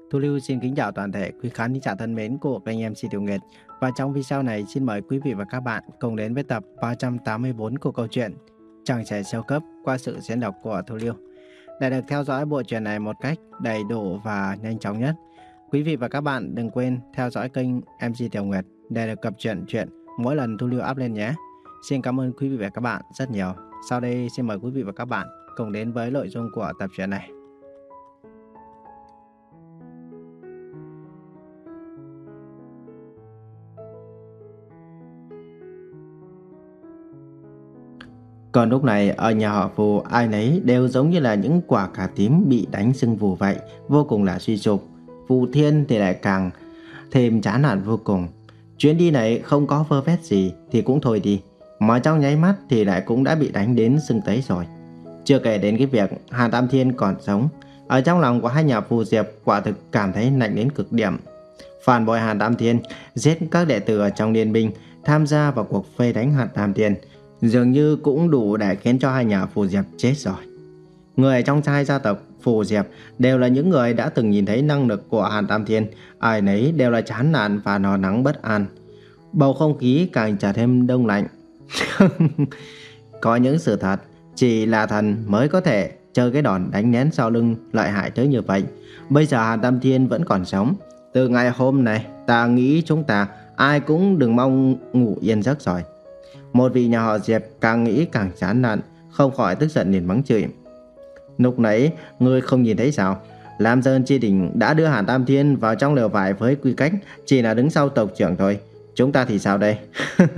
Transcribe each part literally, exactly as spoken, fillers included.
Thu Lưu xin kính chào toàn thể quý khán giả thân mến của kênh em xê Tiểu Nguyệt. Và trong video này xin mời quý vị và các bạn cùng đến với tập ba trăm tám mươi tư của câu chuyện Chàng trẻ siêu cấp qua sự diễn đọc của Thu Lưu. Để được theo dõi bộ truyện này một cách đầy đủ và nhanh chóng nhất, quý vị và các bạn đừng quên theo dõi kênh em xê Tiểu Nguyệt để được cập truyện chuyện mỗi lần Thu Lưu up lên nhé. Xin cảm ơn quý vị và các bạn rất nhiều. Sau đây xin mời quý vị và các bạn cùng đến với nội dung của tập truyện này. Còn lúc này ở nhà họ Phù, ai nấy đều giống như là những quả cà tím bị đánh sưng vù vậy, vô cùng là suy sụp. Phù Thiên thì lại càng thêm chán nản vô cùng. Chuyến đi này không có vơ vét gì thì cũng thôi đi, mà trong nháy mắt thì lại cũng đã bị đánh đến sưng tấy rồi. Chưa kể đến cái việc Hàn Tam Thiên còn sống, ở trong lòng của hai nhà Phù Diệp quả thực cảm thấy lạnh đến cực điểm. Phản bội Hàn Tam Thiên, giết các đệ tử ở trong liên minh, tham gia vào cuộc vây đánh Hàn Tam Thiên, dường như cũng đủ để khiến cho hai nhà Phù Diệp chết rồi. Người trong hai gia tộc Phù Diệp đều là những người đã từng nhìn thấy năng lực của Hàn Tam Thiên, ai nấy đều là chán nản và lo lắng bất an. Bầu không khí càng trở thêm đông lạnh. Có những sự thật chỉ là thần mới có thể chơi cái đòn đánh nén sau lưng lợi hại tới như vậy. Bây giờ Hàn Tam Thiên vẫn còn sống. Từ ngày hôm nay ta nghĩ chúng ta ai cũng đừng mong ngủ yên giấc rồi. Một vị nhà họ Diệp càng nghĩ càng chán nản, không khỏi tức giận liền mắng chửi. Lúc nãy ngươi không nhìn thấy sao? Lam Sơn Chi Đỉnh đã đưa Hàn Tam Thiên vào trong lều vải với quy cách chỉ là đứng sau tộc trưởng thôi. Chúng ta thì sao đây?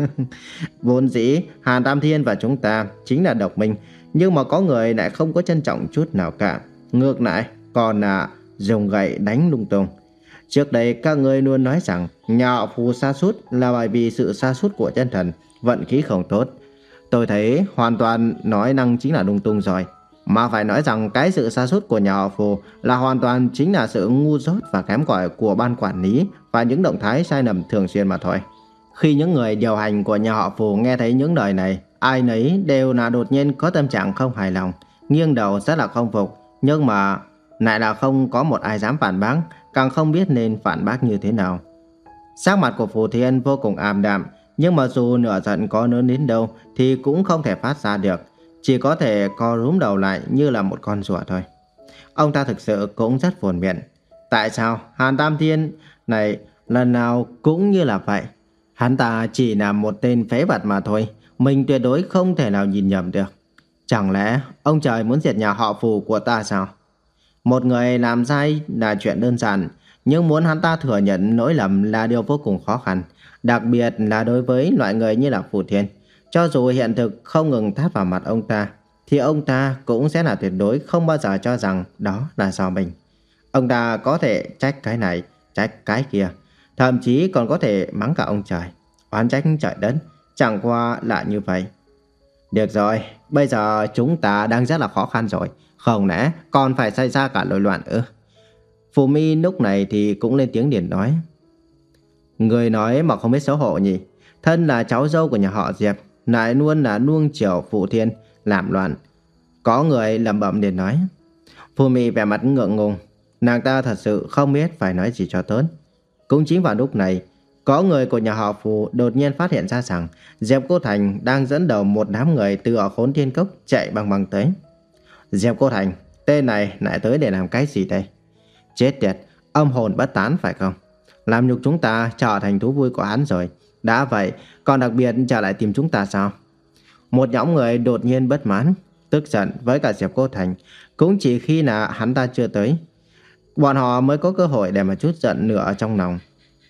Vốn dĩ Hàn Tam Thiên và chúng ta chính là độc minh, nhưng mà có người lại không có trân trọng chút nào cả. Ngược lại còn là dùng gậy đánh lung tung. Trước đây các ngươi luôn nói rằng nhà họ Phù sa sút là bởi vì sự sa sút của chân thần, vận khí không tốt. Tôi thấy hoàn toàn nói năng chính là lung tung rồi. Mà phải nói rằng cái sự sa sút của nhà họ Phù là hoàn toàn chính là sự ngu dốt và kém cỏi của ban quản lý và những động thái sai lầm thường xuyên mà thôi. Khi những người điều hành của nhà họ Phù nghe thấy những lời này, ai nấy đều là đột nhiên có tâm trạng không hài lòng, nghiêng đầu rất là không phục, nhưng mà lại là không có một ai dám phản bác, càng không biết nên phản bác như thế nào. Sắc mặt của Phù Thiên vô cùng ảm đạm, nhưng mà dù nửa giận có lớn đến đâu thì cũng không thể phát ra được, chỉ có thể co rúm đầu lại như là một con rùa thôi. Ông ta thực sự cũng rất buồn miệng. Tại sao Hàn Tam Thiên này lần nào cũng như là vậy? Hắn ta chỉ là một tên phế vật mà thôi, mình tuyệt đối không thể nào nhìn nhầm được. Chẳng lẽ ông trời muốn diệt nhà họ Phù của ta sao? Một người làm sai là chuyện đơn giản, nhưng muốn hắn ta thừa nhận lỗi lầm là điều vô cùng khó khăn, đặc biệt là đối với loại người như là Phù Thiên. Cho dù hiện thực không ngừng tát vào mặt ông ta, thì ông ta cũng sẽ là tuyệt đối không bao giờ cho rằng đó là do mình. Ông ta có thể trách cái này, trách cái kia, thậm chí còn có thể mắng cả ông trời, oán trách trời đất, chẳng qua là như vậy. Được rồi, bây giờ chúng ta đang rất là khó khăn rồi, không lẽ còn phải xảy ra cả nội loạn ư? Phù Mi lúc này thì cũng lên tiếng liền nói. Người nói mà không biết xấu hổ nhỉ? Thân là cháu dâu của nhà họ Diệp, lại luôn là nuông chiều Phù Thiên làm loạn. Có người lẩm bẩm liền nói. Phù Mi vẻ mặt ngượng ngùng, nàng ta thật sự không biết phải nói gì cho tốt. Cũng chính vào lúc này, có người của nhà họ Phù đột nhiên phát hiện ra rằng Diệp Cô Thành đang dẫn đầu một đám người từ ở Khốn Thiên Cốc chạy băng băng tới. Diệp Cô Thành, tên này lại tới để làm cái gì đây? Chết tiệt, âm hồn bất tán phải không? Làm nhục chúng ta trở thành thú vui của hắn rồi. Đã vậy, còn đặc biệt trở lại tìm chúng ta sao? Một nhóm người đột nhiên bất mãn, tức giận với cả Diệp Cô Thành. Cũng chỉ khi là hắn ta chưa tới, bọn họ mới có cơ hội để mà chút giận nữa ở trong lòng.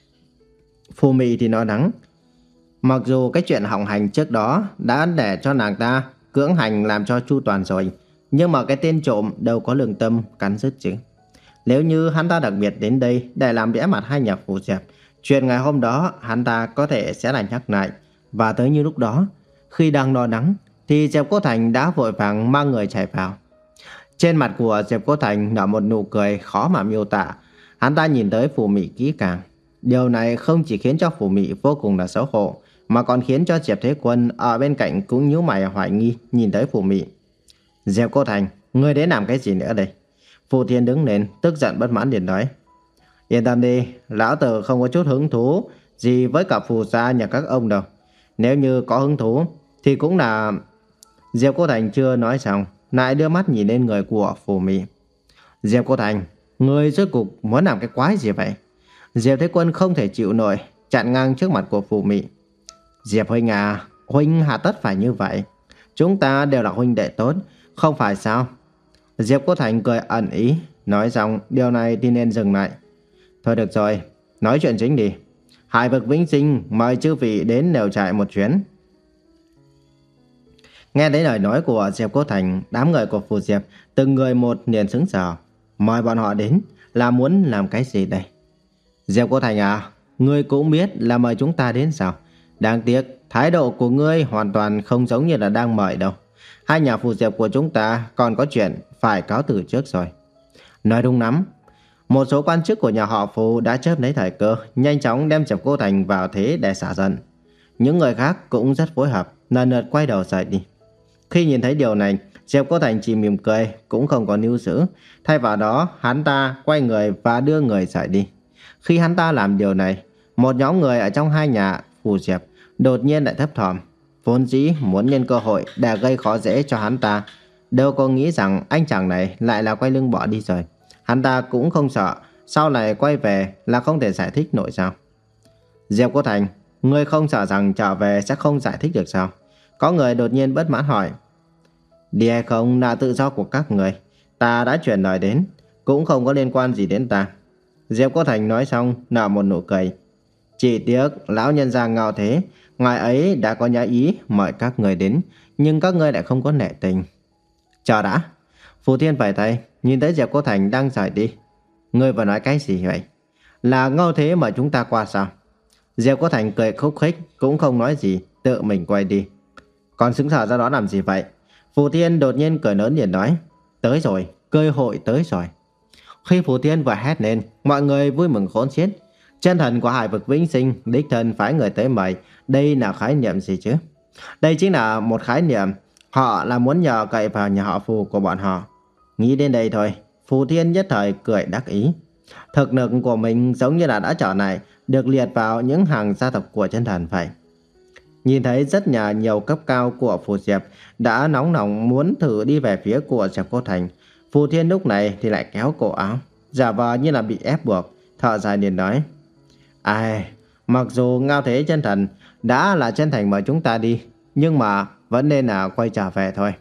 Phù Mị thì nói đắng. Mặc dù cái chuyện hỏng hành trước đó đã để cho nàng ta cưỡng hành làm cho chu toàn rồi, nhưng mà cái tên trộm đâu có lương tâm cắn rứt chứ. Nếu như hắn ta đặc biệt đến đây để làm bẽ mặt hai nhà Phù Diệp, chuyện ngày hôm đó hắn ta có thể sẽ là nhắc lại. Và tới như lúc đó, khi đang lo lắng, thì Diệp Cô Thành đã vội vàng mang người chạy vào. Trên mặt của Diệp Cô Thành nở một nụ cười khó mà miêu tả. Hắn ta nhìn tới Phù Mị kỹ càng. Điều này không chỉ khiến cho Phù Mị vô cùng là xấu hổ, mà còn khiến cho Diệp Thế Quân ở bên cạnh cũng nhíu mày hoài nghi nhìn tới Phù Mị. Diệp Cô Thành, ngươi đến làm cái gì nữa đây? Phù Thiên đứng lên, tức giận bất mãn liền nói. Yên tâm đi, lão tử không có chút hứng thú gì với cả phù sa nhà các ông đâu. Nếu như có hứng thú thì cũng là... Diệp Cô Thành chưa nói xong, lại đưa mắt nhìn lên người của Phù Mị. Diệp Cô Thành, người rốt cuộc muốn làm cái quái gì vậy? Diệp Thế Quân không thể chịu nổi, chặn ngang trước mặt của Phù Mị. Diệp huynh à, huynh hà tất phải như vậy. Chúng ta đều là huynh đệ tốt, không phải sao? Diệp Cô Thành cười ẩn ý, nói rằng điều này thì nên dừng lại. Thôi được rồi, nói chuyện chính đi. Hải vực vĩnh sinh mời chư vị đến lều trại một chuyến. Nghe thấy lời nói của Diệp Cô Thành, đám người của Phù Diệp từng người một liền sững sờ. Mời bọn họ đến là muốn làm cái gì đây? Diệp Cô Thành à, ngươi cũng biết là mời chúng ta đến sao? Đáng tiếc, thái độ của ngươi hoàn toàn không giống như là đang mời đâu. Hai nhà Phù Diệp của chúng ta còn có chuyện phải cáo từ trước rồi. Nói đúng lắm. Một số quan chức của nhà họ Phù đã chớp lấy thời cơ, nhanh chóng đem Diệp Cô Thành vào thế để xả giận. Những người khác cũng rất phối hợp, lần lượt quay đầu rời đi. Khi nhìn thấy điều này, Diệp Cô Thành chỉ mỉm cười, cũng không có níu giữ. Thay vào đó, hắn ta quay người và đưa người rời đi. Khi hắn ta làm điều này, một nhóm người ở trong hai nhà Phù Diệp đột nhiên lại thấp thỏm, vốn dĩ muốn nhân cơ hội để gây khó dễ cho hắn ta. Đâu có nghĩ rằng anh chàng này lại là quay lưng bỏ đi rồi. Hắn ta cũng không sợ sau này quay về là không thể giải thích nổi sao? Diệp Cô Thành, ngươi không sợ rằng trở về sẽ không giải thích được sao? Có người đột nhiên bất mãn hỏi. Đi hay không là tự do của các người. Ta đã chuyển lời đến, cũng không có liên quan gì đến ta. Diệp Cô Thành nói xong nở một nụ cười. Chỉ tiếc lão nhân gia Ngao Thế, ngài ấy đã có nhã ý mời các người đến, nhưng các ngươi lại không có nể tình. Chờ đã. Phù Thiên vẫy tay, nhìn thấy Diệp Cô Thành đang rời đi. Ngươi vừa nói cái gì vậy? Là Ngao Thế mời chúng ta qua sao? Diệp Cô Thành cười khúc khích, cũng không nói gì, tự mình quay đi. Còn sững sờ ra đó làm gì vậy? Phù Thiên đột nhiên cười lớn liền nói. Tới rồi, cơ hội tới rồi. Khi Phù Thiên vừa hét lên, mọi người vui mừng khôn xiết. Chân thần của Hải vực vĩnh sinh đích thân phái người tới mời. Đây là khái niệm gì chứ? Đây chính là một khái niệm. Họ là muốn nhờ cậy vào nhà họ Phù của bọn họ. Nghĩ đến đây thôi, Phù Thiên nhất thời cười đắc ý. Thực lực của mình giống như là đã trở lại, được liệt vào những hàng gia tộc của chân thần vậy. Nhìn thấy rất nhà nhiều cấp cao của Phù Diệp đã nóng lòng muốn thử đi về phía của Diệp Cô Thành. Phù Thiên lúc này thì lại kéo cổ áo, giả vờ như là bị ép buộc, thở dài liền nói. Ai, mặc dù Ngao Thế chân thần đã là chân thành mời chúng ta đi, nhưng mà vẫn nên là quay trở về thôi.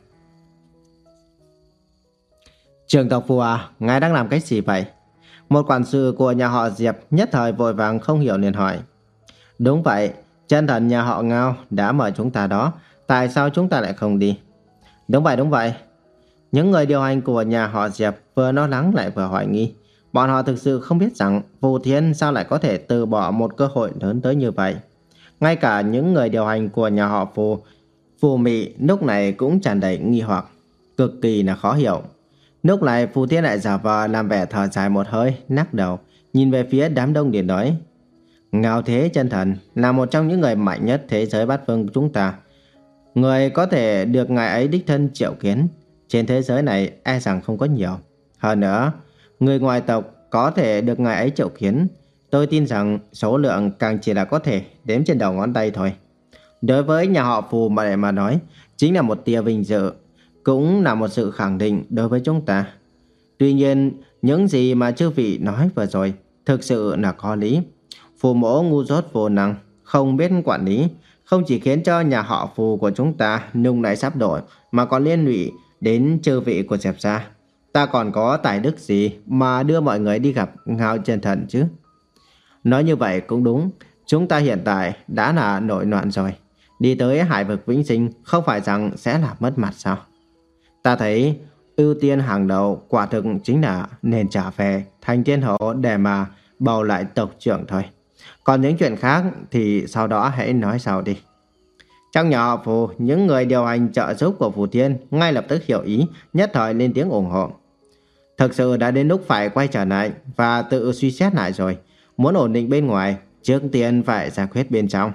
Trường tộc Phù à, ngài đang làm cái gì vậy? Một quản sự của nhà họ Diệp nhất thời vội vàng không hiểu liền hỏi. Đúng vậy, chân thần nhà họ Ngao đã mời chúng ta đó, tại sao chúng ta lại không đi? Đúng vậy, đúng vậy. Những người điều hành của nhà họ Diệp vừa lo lắng lại vừa hoài nghi. Bọn họ thực sự không biết rằng Phù Thiên sao lại có thể từ bỏ một cơ hội lớn tới như vậy. Ngay cả những người điều hành của nhà họ Phù, Phù Mị lúc này cũng tràn đầy nghi hoặc, cực kỳ là khó hiểu. Lúc này Phù Thiên lại giả vờ làm vẻ thở dài một hơi, lắc đầu, nhìn về phía đám đông để nói. Ngao Thế chân thần là một trong những người mạnh nhất thế giới bát phương của chúng ta. Người có thể được ngài ấy đích thân triệu kiến trên thế giới này e rằng không có nhiều. Hơn nữa, người ngoài tộc có thể được ngài ấy triệu kiến, tôi tin rằng số lượng càng chỉ là có thể đếm trên đầu ngón tay thôi. Đối với nhà họ Phù mà để mà nói, chính là một tia vinh dự, cũng là một sự khẳng định đối với chúng ta. Tuy nhiên, những gì mà chư vị nói vừa rồi thực sự là có lý. Phù mỗ ngu dốt vô năng, không biết quản lý, không chỉ khiến cho nhà họ Phù của chúng ta nung nảy sắp đổ, mà còn liên lụy đến chư vị của Diệp gia. Ta còn có tài đức gì mà đưa mọi người đi gặp Ngao chân thần chứ? Nói như vậy cũng đúng, chúng ta hiện tại đã là nổi loạn rồi. Đi tới Hải vực vĩnh sinh không phải rằng sẽ là mất mặt sao? Ta thấy ưu tiên hàng đầu quả thực chính là nên trả về thành thiên hậu để mà bầu lại tộc trưởng thôi. Còn những chuyện khác thì sau đó hãy nói sau đi. Trong nhà họ Phù, những người điều hành trợ giúp của Phù Thiên ngay lập tức hiểu ý, nhất thời lên tiếng ủng hộ. Thực sự đã đến lúc phải quay trở lại và tự suy xét lại rồi. Muốn ổn định bên ngoài, trước tiên phải giải quyết bên trong.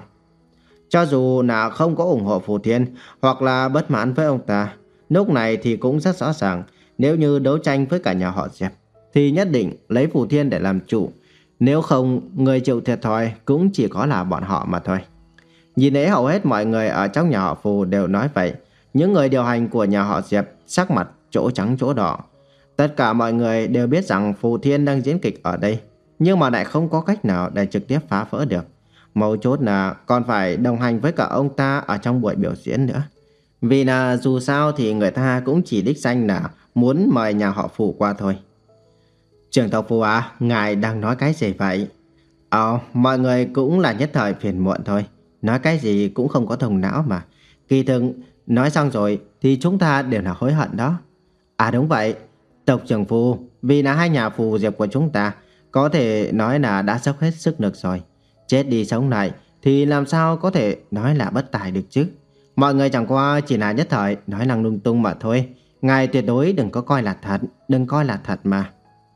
Cho dù là không có ủng hộ Phù Thiên hoặc là bất mãn với ông ta, lúc này thì cũng rất rõ ràng, nếu như đấu tranh với cả nhà họ Diệp thì nhất định lấy Phù Thiên để làm chủ. Nếu không, người chịu thiệt thòi cũng chỉ có là bọn họ mà thôi. Nhìn thấy hầu hết mọi người ở trong nhà họ Phù đều nói vậy. Những người điều hành của nhà họ Diệp sắc mặt chỗ trắng chỗ đỏ. Tất cả mọi người đều biết rằng Phù Thiên đang diễn kịch ở đây, nhưng mà lại không có cách nào để trực tiếp phá vỡ được. Mấu chốt là còn phải đồng hành với cả ông ta ở trong buổi biểu diễn nữa. Vì là dù sao thì người ta cũng chỉ đích danh là muốn mời nhà họ Phù qua thôi. Trưởng tộc Phù à, ngài đang nói cái gì vậy? Ờ, mọi người cũng là nhất thời phiền muộn thôi. Nói cái gì cũng không có thông não mà. Kỳ thực, nói xong rồi thì chúng ta đều là hối hận đó. À đúng vậy, tộc trưởng Phù, vì là hai nhà Phù Diệp của chúng ta, có thể nói là đã dốc hết sức lực rồi. Chết đi sống lại thì làm sao có thể nói là bất tài được chứ. Mọi người chẳng qua chỉ là nhất thời nói năng lung tung mà thôi. Ngài tuyệt đối đừng có coi là thật, đừng coi là thật mà.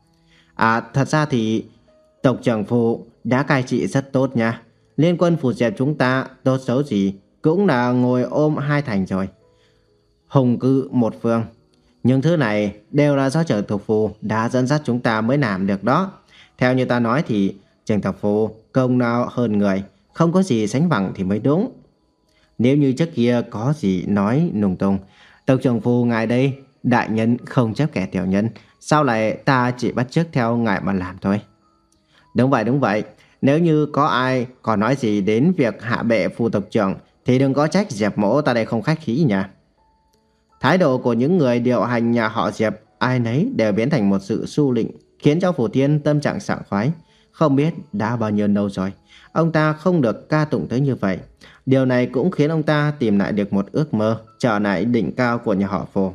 À, thật ra thì tộc trưởng Phù đã cai trị rất tốt nha. Liên quân Phù Diệp chúng ta tốt xấu gì cũng là ngồi ôm hai thành rồi. Hùng cư một phương. Những thứ này đều là do trưởng tộc Phù đã dẫn dắt chúng ta mới làm được đó. Theo như ta nói thì trưởng tộc Phù công nào hơn người, không có gì sánh bằng thì mới đúng. Nếu như trước kia có gì nói lung tung, tộc trưởng Phù ngài đây, đại nhân không chấp kẻ tiểu nhân, sau này ta chỉ bắt chước theo ngài mà làm thôi. Đúng vậy, đúng vậy. Nếu như có ai còn nói gì đến việc hạ bệ Phù tộc trưởng thì đừng có trách Diệp mỗ ta đây không khách khí nha. Thái độ của những người điều hành nhà họ Diệp ai nấy đều biến thành một sự su lịnh, khiến cho Phù Thiên tâm trạng sảng khoái. Không biết đã bao nhiêu lâu rồi ông ta không được ca tụng tới như vậy. Điều này cũng khiến ông ta tìm lại được một ước mơ trở lại đỉnh cao của nhà họ Phù.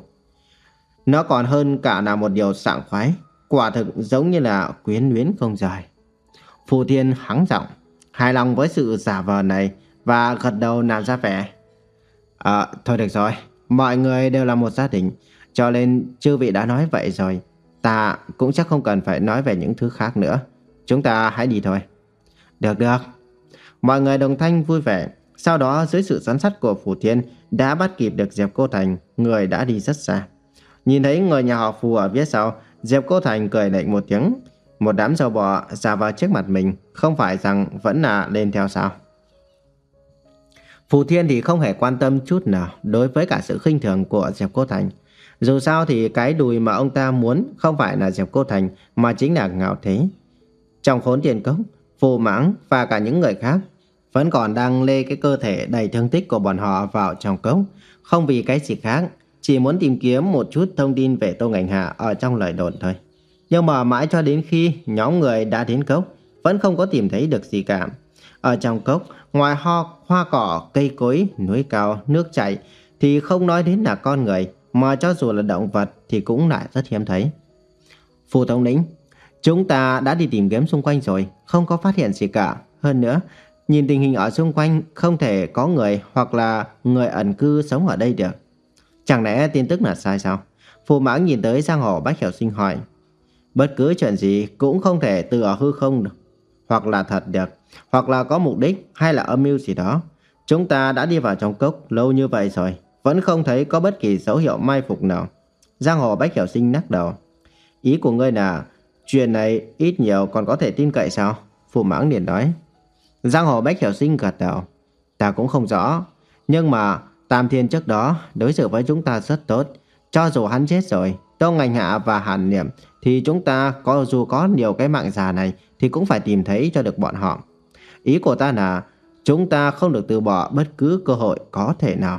Nó còn hơn cả là một điều sảng khoái, quả thực giống như là quyến luyến không rời. Phù Thiên hắng giọng, hài lòng với sự giả vờ này và gật đầu làm ra vẻ. À, thôi được rồi, mọi người đều là một gia đình, cho nên chư vị đã nói vậy rồi, ta cũng chắc không cần phải nói về những thứ khác nữa. Chúng ta hãy đi thôi. Được được. Mọi người đồng thanh vui vẻ. Sau đó dưới sự dẫn dắt của Phù Thiên đã bắt kịp được Diệp Cô Thành, người đã đi rất xa. Nhìn thấy người nhà họ Phù ở phía sau, Diệp Cô Thành cười lạnh một tiếng. Một đám sâu bọ ra vào trước mặt mình, không phải rằng vẫn là lên theo sao? Phù Thiên thì không hề quan tâm chút nào đối với cả sự khinh thường của Diệp Cô Thành. Dù sao thì cái đùi mà ông ta muốn không phải là Diệp Cô Thành mà chính là Ngạo Thế. Trong Khốn Thiên Cốc, Phù Mãng và cả những người khác vẫn còn đang lê cái cơ thể đầy thương tích của bọn họ vào trong cốc, không vì cái gì khác, chỉ muốn tìm kiếm một chút thông tin về Tô Ngành Hạ ở trong lời đồn thôi. Nhưng mà mãi cho đến khi nhóm người đã đến cốc vẫn không có tìm thấy được gì cả. Ở trong cốc, ngoài ho, hoa cỏ, cây cối, núi cao, nước chảy thì không nói đến là con người, mà cho dù là động vật thì cũng lại rất hiếm thấy. Phù thống lĩnh, chúng ta đã đi tìm kiếm xung quanh rồi, không có phát hiện gì cả. Hơn nữa, nhìn tình hình ở xung quanh không thể có người hoặc là người ẩn cư sống ở đây được. Chẳng lẽ tin tức là sai sao? Phù Mãng nhìn tới Giang Hồ Bách Hiểu Sinh hỏi. Bất cứ chuyện gì cũng không thể từ ở hư không được, hoặc là thật được, hoặc là có mục đích hay là âm mưu gì đó. Chúng ta đã đi vào trong cốc lâu như vậy rồi, vẫn không thấy có bất kỳ dấu hiệu mai phục nào. Giang Hồ Bách Hiểu Sinh lắc đầu. Ý của ngươi là chuyện này ít nhiều còn có thể tin cậy sao? Phù Mãng liền nói. Giang Hồ Bách Hiểu Sinh gật đầu. Ta cũng không rõ, nhưng mà Tam Thiên trước đó đối xử với chúng ta rất tốt. Cho dù hắn chết rồi, Tô Ngành Hạ và Hàn Niệm thì chúng ta có dù có nhiều cái mạng già này thì cũng phải tìm thấy cho được bọn họ. Ý của ta là chúng ta không được từ bỏ bất cứ cơ hội có thể nào.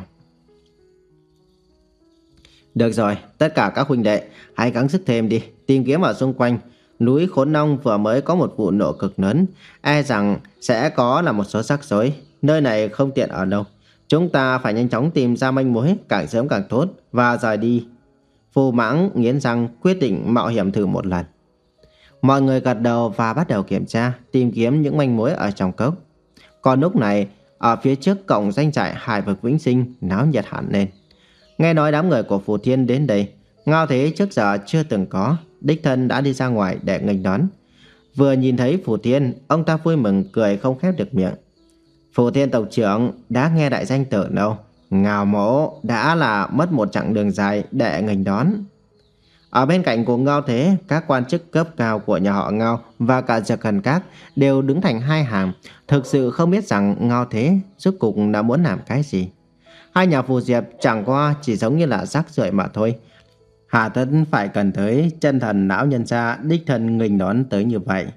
Được rồi, tất cả các huynh đệ hãy gắng sức thêm đi, tìm kiếm ở xung quanh. Núi Khốn Nông vừa mới có một vụ nổ cực lớn, e rằng sẽ có là một số rắc rối. Nơi này không tiện ở đâu. Chúng ta phải nhanh chóng tìm ra manh mối, càng sớm càng tốt, và rời đi. Phù Mãng nghiến răng quyết định mạo hiểm thử một lần. Mọi người gật đầu và bắt đầu kiểm tra, tìm kiếm những manh mối ở trong cốc. Còn lúc này, ở phía trước cổng doanh trại Hải Vực Vĩnh Sinh náo nhiệt hẳn lên. Nghe nói đám người của Phù Thiên đến đây, Ngao Thế trước giờ chưa từng có, đích thân đã đi ra ngoài để nghênh đón. Vừa nhìn thấy Phù Thiên, ông ta vui mừng cười không khép được miệng. Phù Thiên tộc trưởng đã nghe đại danh từ đâu, Ngao mỗ đã là mất một chặng đường dài để nghênh đón. Ở bên cạnh của Ngao Thế, các quan chức cấp cao của nhà họ Ngao và cả Dược Thần Các đều đứng thành hai hàng, thực sự không biết rằng Ngao Thế rốt cục đã muốn làm cái gì. Hai nhà phù diệp chẳng qua chỉ giống như là rác rưởi mà thôi. Hà tất phải cần tới chân thần lão nhân gia đích thân nghênh đón tới như vậy.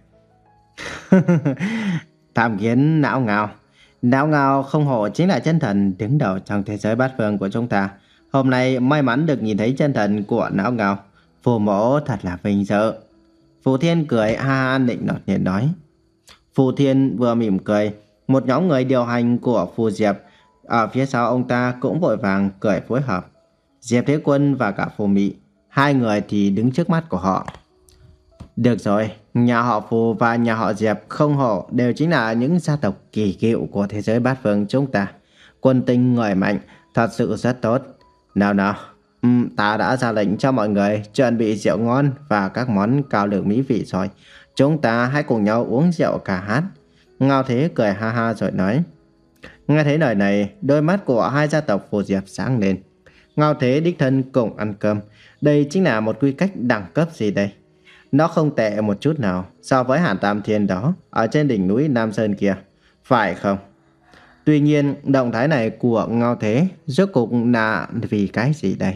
Tham kiến não ngao. Não ngao không hổ chính là chân thần đứng đầu trong thế giới bát phương của chúng ta. Hôm nay may mắn được nhìn thấy chân thần của não ngao. Phù mẫu thật là vinh dự. Phù Thiên cười ha ha định nọt nhiên nói. Phù Thiên vừa mỉm cười, một nhóm người điều hành của Phù Diệp ở phía sau ông ta cũng vội vàng cười phối hợp. Diệp Thế Quân và cả Phù Mị, hai người thì đứng trước mắt của họ. Được rồi, nhà họ Phù và nhà họ Diệp không hổ đều chính là những gia tộc kỳ cựu của thế giới bát phương chúng ta. Quân tinh người mạnh, thật sự rất tốt. Nào nào, um, ta đã ra lệnh cho mọi người chuẩn bị rượu ngon và các món cao lượng mỹ vị rồi. Chúng ta hãy cùng nhau uống rượu ca hát. Ngao Thế cười ha ha rồi nói. Nghe thấy lời này, đôi mắt của hai gia tộc Phù Diệp sáng lên. Ngao Thế đích thân cùng ăn cơm. Đây chính là một quy cách đẳng cấp gì đây? Nó không tệ một chút nào so với Hàn Tam Thiên đó ở trên đỉnh núi Nam Sơn kia, phải không? Tuy nhiên, động thái này của Ngao Thế rốt cuộc là vì cái gì đây?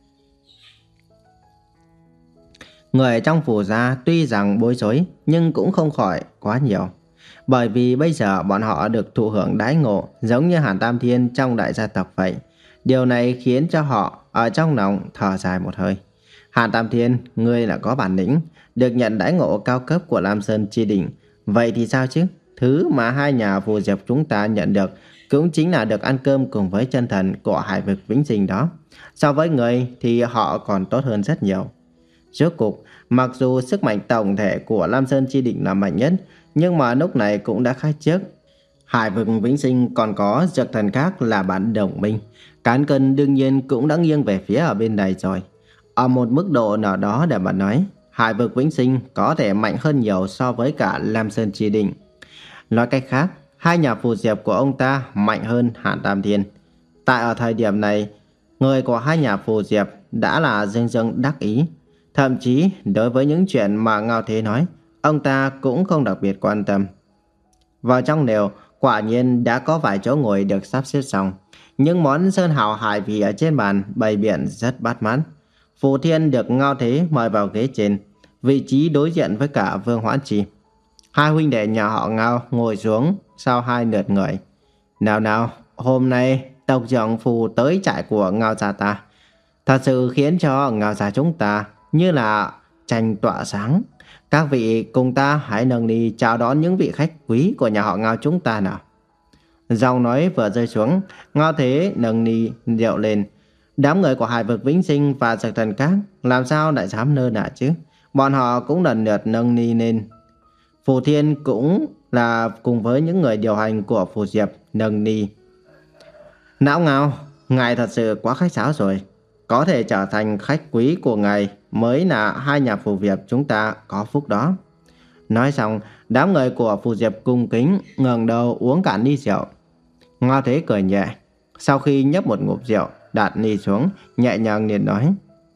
Người trong Phù gia tuy rằng bối rối nhưng cũng không khỏi quá nhiều. Bởi vì bây giờ bọn họ được thụ hưởng đãi ngộ giống như Hàn Tam Thiên trong đại gia tộc vậy. Điều này khiến cho họ ở trong lòng thở dài một hơi. Hàn Tam Thiên, ngươi là có bản lĩnh, được nhận đãi ngộ cao cấp của Lam Sơn Chi Đỉnh. Vậy thì sao chứ? Thứ mà hai nhà Phù Diệp chúng ta nhận được cũng chính là được ăn cơm cùng với chân thần của hải vực vĩnh sinh đó. So với người thì họ còn tốt hơn rất nhiều. Rốt cuộc, mặc dù sức mạnh tổng thể của Lam Sơn Chi Đỉnh là mạnh nhất, nhưng mà lúc này cũng đã khác trước. Hải vực vĩnh sinh còn có Dược Thần Các là bạn đồng minh. Cán cân đương nhiên cũng đã nghiêng về phía ở bên này rồi. Ở một mức độ nào đó để mà nói, hải vực vĩnh sinh có thể mạnh hơn nhiều so với cả Lam Sơn Chi Đỉnh. Nói cách khác, hai nhà Phù Diệp của ông ta mạnh hơn Hàn Tam Thiên. Tại ở thời điểm này, người của hai nhà Phù Diệp đã là dương dương đắc ý. Thậm chí đối với những chuyện mà Ngao Thế nói, ông ta cũng không đặc biệt quan tâm. Vào trong lều, quả nhiên đã có vài chỗ ngồi được sắp xếp xong. Những món sơn hào hải vị ở trên bàn bày biện rất bắt mắt. Phù Thiên được Ngao Thế mời vào ghế trên, vị trí đối diện với cả Vương Hoãn Chi. Hai huynh đệ nhà họ Ngao ngồi xuống sau hai lượt người. Nào nào, hôm nay tộc trưởng Phù tới trại của Ngao gia ta, thật sự khiến cho Ngao gia chúng ta như là tranh tỏa sáng. Các vị cùng ta hãy nâng ly chào đón những vị khách quý của nhà họ Ngao chúng ta nào. Giọng nói vừa rơi xuống, Ngao Thế nâng ly rượu lên. Đám người của hải vực vĩnh sinh và Dược Thần Các làm sao lại dám nơ nả chứ? Bọn họ cũng lần lượt nâng ly lên. Phù Thiên cũng là cùng với những người điều hành của Phù Diệp nâng ly. Não Ngao, ngài thật sự quá khách sáo rồi. Có thể trở thành khách quý của ngài mới là hai nhà Phù Diệp chúng ta có phúc đó. Nói xong, đám người của Phù Diệp cung kính ngẩng đầu uống cạn ly rượu. Ngao Thế cười nhẹ, sau khi nhấp một ngụm rượu, đặt ly xuống, nhẹ nhàng liền nói.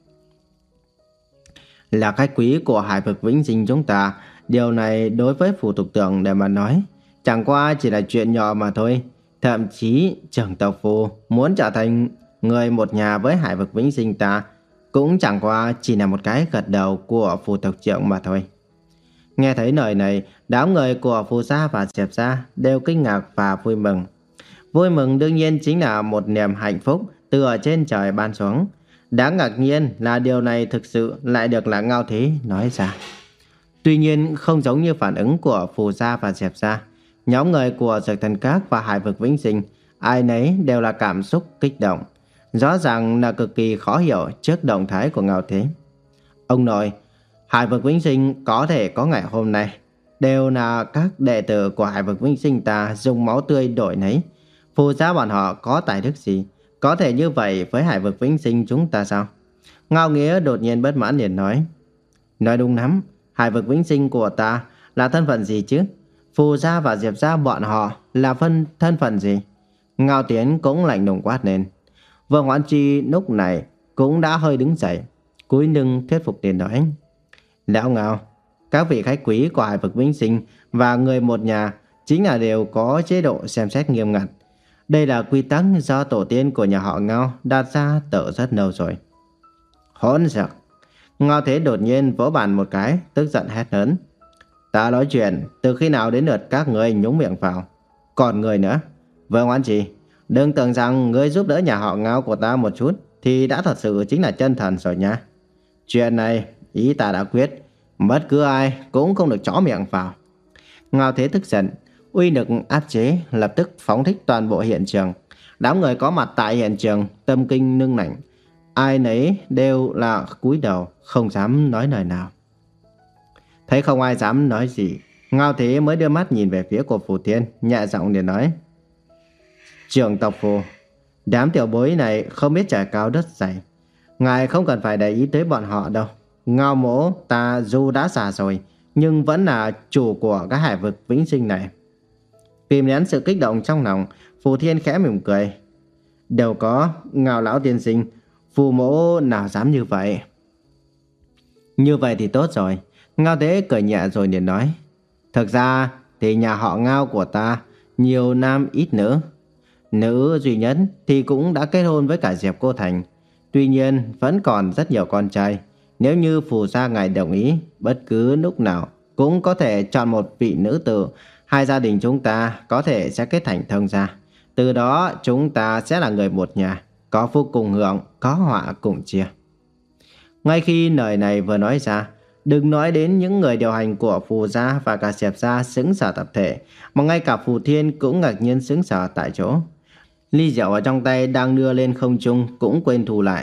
Là khách quý của hải vực vĩnh sinh chúng ta, điều này đối với Phù Tục Tưởng để mà nói, chẳng qua chỉ là chuyện nhỏ mà thôi. Thậm chí trưởng tộc Phù muốn trở thành người một nhà với hải vực vĩnh sinh ta, cũng chẳng qua chỉ là một cái gật đầu của Phù tộc trưởng mà thôi. Nghe thấy lời này, đám người của Phù gia và Diệp gia đều kinh ngạc và vui mừng. Vui mừng đương nhiên chính là một niềm hạnh phúc từ ở trên trời ban xuống. Đáng ngạc nhiên là điều này thực sự lại được là Ngao Thế nói ra. Tuy nhiên không giống như phản ứng của Phù gia và Diệp gia, nhóm người của Dược Thần Các và hải vực vĩnh sinh, ai nấy đều là cảm xúc kích động. Rõ ràng là cực kỳ khó hiểu trước động thái của Ngao Thế. Ông nội, hải vực vĩnh sinh có thể có ngày hôm nay đều là các đệ tử của hải vực vĩnh sinh ta dùng máu tươi đổi lấy. Phù gia bọn họ có tài đức gì có thể như vậy với hải vực vĩnh sinh chúng ta sao? Ngao Nghĩa đột nhiên bất mãn liền nói. Nói đúng lắm, hải vực vĩnh sinh của ta là thân phận gì chứ? Phù gia và Diệp gia bọn họ là phân thân phận gì? Ngao Tiến cũng lạnh lùng quát lên. Vương Hoãn Chi lúc này cũng đã hơi đứng dậy. cúi lưng thuyết phục liền nói: Lão Ngao, các vị khách quý của Hải vực Vĩnh Sinh và người một nhà chính là đều có chế độ xem xét nghiêm ngặt. Đây là quy tắc do tổ tiên của nhà họ Ngao đặt ra từ rất lâu rồi. Hỗn giặc! Ngao Thế đột nhiên vỗ bàn một cái, tức giận hét lớn: Ta nói chuyện, từ khi nào đến lượt các người nhúng miệng vào? Còn người nữa, Vương Oán Trì, đừng tưởng rằng người giúp đỡ nhà họ Ngao của ta một chút thì đã thật sự chính là chân thần rồi nha. Chuyện này, ý ta đã quyết, bất cứ ai cũng không được chó miệng vào. Ngao Thế tức giận, uy lực áp chế lập tức phóng thích toàn bộ hiện trường. Đám người có mặt tại hiện trường tâm kinh nưng nảnh, ai nấy đều là cúi đầu, không dám nói lời nào. Thấy không ai dám nói gì, Ngao Thế mới đưa mắt nhìn về phía của Phù Thiên, nhẹ giọng để nói: Trưởng tộc Phù, đám tiểu bối này không biết trời cao đất dày, ngài không cần phải để ý tới bọn họ đâu. Ngao Mỗ ta dù đã già rồi, nhưng vẫn là chủ của cái hải vực Vĩnh Sinh này. Kìm nén sự kích động trong lòng, Phù Thiên khẽ mỉm cười: Đều có, Ngao lão tiên sinh, Phù Mỗ nào dám như vậy. Như vậy thì tốt rồi. Ngao Thế cười nhẹ rồi liền nói: Thực ra thì nhà họ Ngao của ta nhiều nam ít nữ. Nữ duy nhất thì cũng đã kết hôn với cả Diệp Cô Thành. Tuy nhiên vẫn còn rất nhiều con trai. Nếu như Phù gia ngài đồng ý, bất cứ lúc nào cũng có thể chọn một vị nữ tử. Hai gia đình chúng ta có thể sẽ kết thành thông gia. Từ đó chúng ta sẽ là người một nhà, có phúc cùng hưởng, có họa cùng chia. Ngay khi lời này vừa nói ra, đừng nói đến những người điều hành của Phù gia và cả Diệp gia sững sờ tập thể, mà ngay cả Phù Thiên cũng ngạc nhiên sững sờ tại chỗ. Ly rượu ở trong tay đang đưa lên không trung cũng quên thu lại.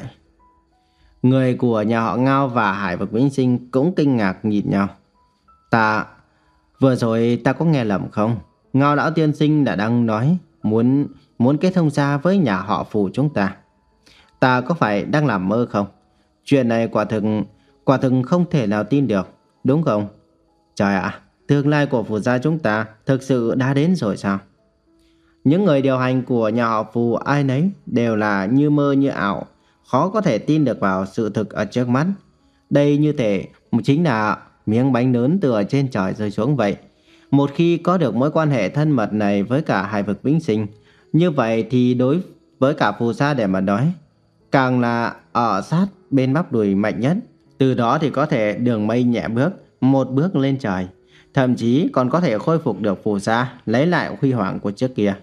Người của nhà họ Ngao và Hải vực Vĩnh Sinh cũng kinh ngạc nhìn nhau. Ta... Vừa rồi ta có nghe lầm không? Ngao lão tiên sinh đã đang nói muốn muốn kết thông gia với nhà họ Phù chúng ta. Ta có phải đang làm mơ không? Chuyện này quả thực quả thực không thể nào tin được, đúng không? Trời ạ, tương lai của Phù gia chúng ta thực sự đã đến rồi sao? Những người điều hành của nhà họ Phù ai nấy đều là như mơ như ảo, khó có thể tin được vào sự thực ở trước mắt. Đây như thể chính là miếng bánh lớn từ ở trên trời rơi xuống vậy. Một khi có được mối quan hệ thân mật này với cả Hải vực Vĩnh Sinh, như vậy thì đối với cả Phù gia để mà nói, càng là ở sát bên bắp đùi mạnh nhất. Từ đó thì có thể đường mây nhẹ bước, một bước lên trời. Thậm chí còn có thể khôi phục được Phù gia, lấy lại huy hoàng của trước kia.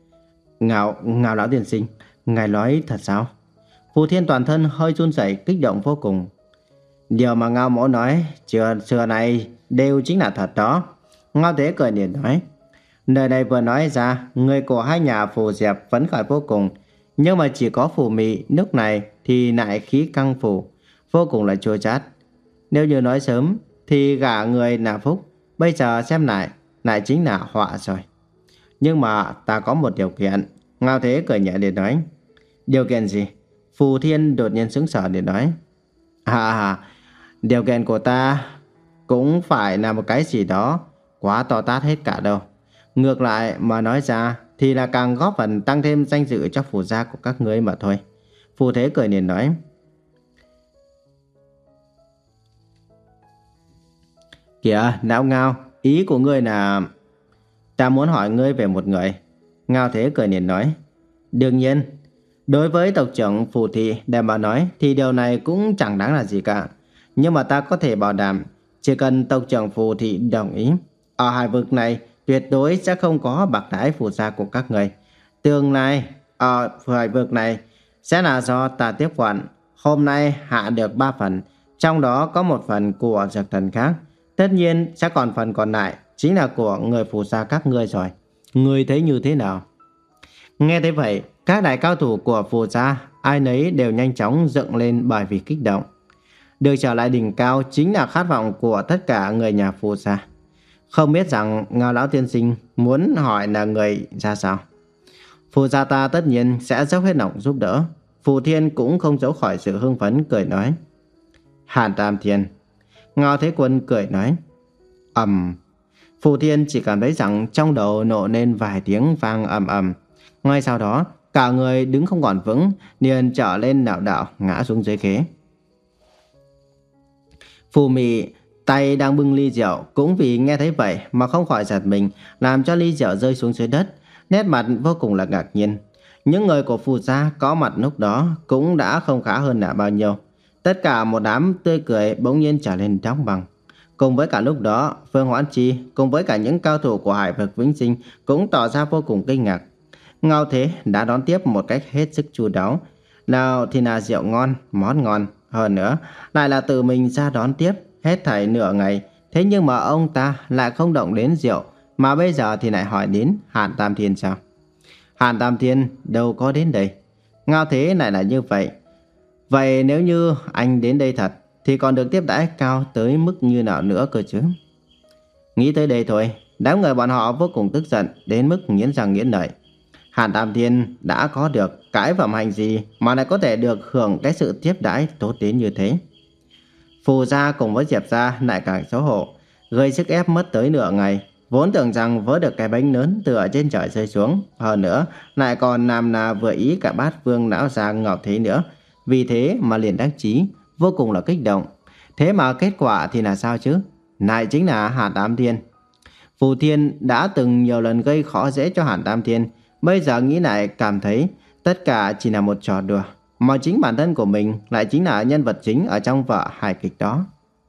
Ngao, Ngao lão tiên sinh, ngài nói thật sao? Phù Thiên toàn thân hơi run rẩy, kích động vô cùng. Điều mà Ngao Mỗ nói chưa xưa này đều chính là thật đó. Ngao Thế cười liền nói: Lời này vừa nói ra, người của hai nhà Phù Diệp phấn khởi vô cùng. Nhưng mà chỉ có Phù Mị lúc này thì lại khí căng phù, vô cùng là chua chát. Nếu như nói sớm thì gả người là phúc, bây giờ xem lại lại chính là họa rồi. Nhưng mà ta có một điều kiện. Ngao Thế cười nhẹ để nói: Điều kiện gì? Phù Thiên đột nhiên sững sờ để nói: À à, điều kiện của ta cũng phải là một cái gì đó quá to tát hết cả đâu. Ngược lại mà nói ra thì là càng góp phần tăng thêm danh dự cho Phù gia của các ngươi mà thôi. Phù Thế cười liền nói: Kìa, lão Ngao, ý của ngươi là... Ta muốn hỏi ngươi về một người. Ngao Thế cười liền nói: Đương nhiên, đối với tộc trưởng Phù Thị để mà nói thì điều này cũng chẳng đáng là gì cả. Nhưng mà ta có thể bảo đảm, chỉ cần tộc trưởng Phù Thị đồng ý, ở hải vực này tuyệt đối sẽ không có bạc đãi Phù gia của các người. Tương lai ở hải vực này sẽ là do ta tiếp quản. Hôm nay hạ được ba phần, trong đó có một phần của dược thần khác. Tất nhiên sẽ còn phần còn lại chính là của người Phù gia các ngươi rồi. Ngươi thấy như thế nào? Nghe thấy vậy, các đại cao thủ của Phù gia ai nấy đều nhanh chóng dựng lên bởi vì kích động. Được trở lại đỉnh cao chính là khát vọng của tất cả người nhà Phù gia. Không biết rằng Ngao lão tiên sinh muốn hỏi là người ra sao? Phù gia ta tất nhiên sẽ dốc hết lòng giúp đỡ. Phù Thiên cũng không giấu khỏi sự hưng phấn, cười nói: Hàn Tam Thiên. Ngao Thế Quân cười nói: Ầm. Phù Thiên chỉ cảm thấy rằng trong đầu nổ lên vài tiếng vang ầm ầm. Ngay sau đó, cả người đứng không còn vững, liền trở lên lảo đảo ngã xuống dưới ghế. Phù Mị tay đang bưng ly rượu cũng vì nghe thấy vậy mà không khỏi giật mình, làm cho ly rượu rơi xuống dưới đất, nét mặt vô cùng là ngạc nhiên. Những người của Phù gia có mặt lúc đó cũng đã không khá hơn là bao nhiêu. Tất cả một đám tươi cười bỗng nhiên trở lên đóng băng. Cùng với cả lúc đó, Phương Hoãn Chi cùng với cả những cao thủ của Hải vực Vĩnh Sinh cũng tỏ ra vô cùng kinh ngạc. Ngao Thế đã đón tiếp một cách hết sức chu đáo. Nào thì là rượu ngon, món ngon, hơn nữa lại là tự mình ra đón tiếp hết thảy nửa ngày. Thế nhưng mà ông ta lại không động đến rượu, mà bây giờ thì lại hỏi đến Hàn Tam Thiên sao? Hàn Tam Thiên đâu có đến đây. Ngao Thế lại là như vậy. Vậy nếu như anh đến đây thật thì còn được tiếp đãi cao tới mức như nào nữa cơ chứ? Nghĩ tới đây thôi, đám người bọn họ vô cùng tức giận đến mức nghiến răng nghiến lợi. Hàn Tam Thiên đã có được cái phẩm hành gì mà lại có thể được hưởng cái sự tiếp đãi tốt đến như thế? Phù gia cùng với Diệp gia lại càng xấu hổ, gây sức ép mất tới nửa ngày, vốn tưởng rằng vớ được cái bánh lớn từ ở trên trời rơi xuống, hơn nữa lại còn làm là vừa ý cả Bát Vương lão gia Ngọc Thế nữa, vì thế mà liền đắc chí, vô cùng là kích động. Thế mà kết quả thì là sao chứ? Lại chính là Hàn Tam Thiên. Phù Thiên đã từng nhiều lần gây khó dễ cho Hàn Tam Thiên, bây giờ nghĩ lại cảm thấy tất cả chỉ là một trò đùa, mà chính bản thân của mình lại chính là nhân vật chính ở trong vở hài kịch đó.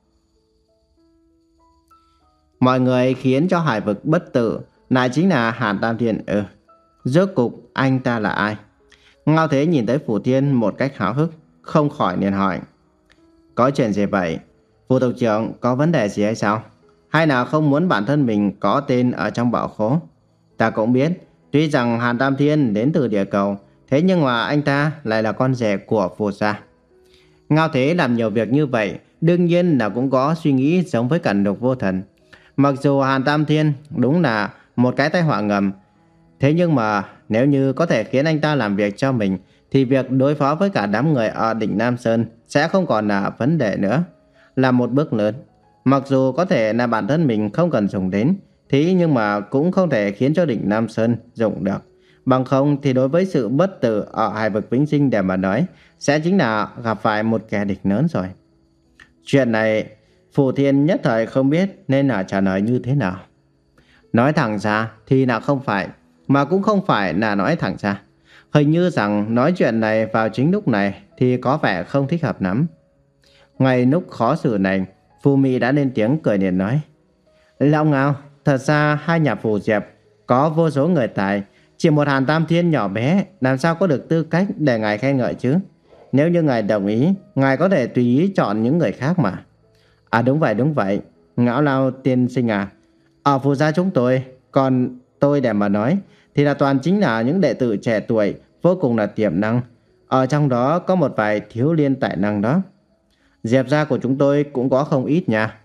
Mọi người khiến cho Hải vực bất tử lại chính là Hàn Tam Thiên. Ừ, rốt cục anh ta là ai? Ngao Thế nhìn tới Phù Thiên một cách háo hức, không khỏi liền hỏi: có chuyện gì vậy? Phù tộc trưởng có vấn đề gì hay sao? Hay là không muốn bản thân mình có tên ở trong bảo khố? Ta cũng biết, tuy rằng Hàn Tam Thiên đến từ địa cầu, thế nhưng mà anh ta lại là con rể của Phù gia. Ngao Thế làm nhiều việc như vậy, đương nhiên là cũng có suy nghĩ giống với Cẩn Lục Vô Thần. Mặc dù Hàn Tam Thiên đúng là một cái tai họa ngầm, thế nhưng mà nếu như có thể khiến anh ta làm việc cho mình, thì việc đối phó với cả đám người ở đỉnh Nam Sơn sẽ không còn là vấn đề nữa. Là một bước lớn. Mặc dù có thể là bản thân mình không cần dùng đến, thế nhưng mà cũng không thể khiến cho đỉnh Nam Sơn dùng được. Bằng không thì đối với sự bất tử ở Hải vực Vĩnh Sinh để mà nói, sẽ chính là gặp phải một kẻ địch lớn rồi. Chuyện này Phù Thiên nhất thời không biết nên là trả lời như thế nào. Nói thẳng ra thì là không phải, mà cũng không phải là nói thẳng ra. Hình như rằng nói chuyện này vào chính lúc này thì có vẻ không thích hợp lắm. Ngay lúc khó xử này, Phù Mị đã lên tiếng cười liền nói: Lão Ngao, thật ra hai nhà Phù Diệp có vô số người tài, chỉ một Hàn Tam Thiên nhỏ bé làm sao có được tư cách để ngài khen ngợi chứ? Nếu như ngài đồng ý, ngài có thể tùy ý chọn những người khác mà. À đúng vậy, đúng vậy. Ngão Lao tiên sinh à, ở Phù gia chúng tôi, còn tôi để mà nói, thì là toàn chính là những đệ tử trẻ tuổi vô cùng là tiềm năng. Ở trong đó có một vài thiếu liên tài năng đó. Diệp gia của chúng tôi cũng có không ít nha.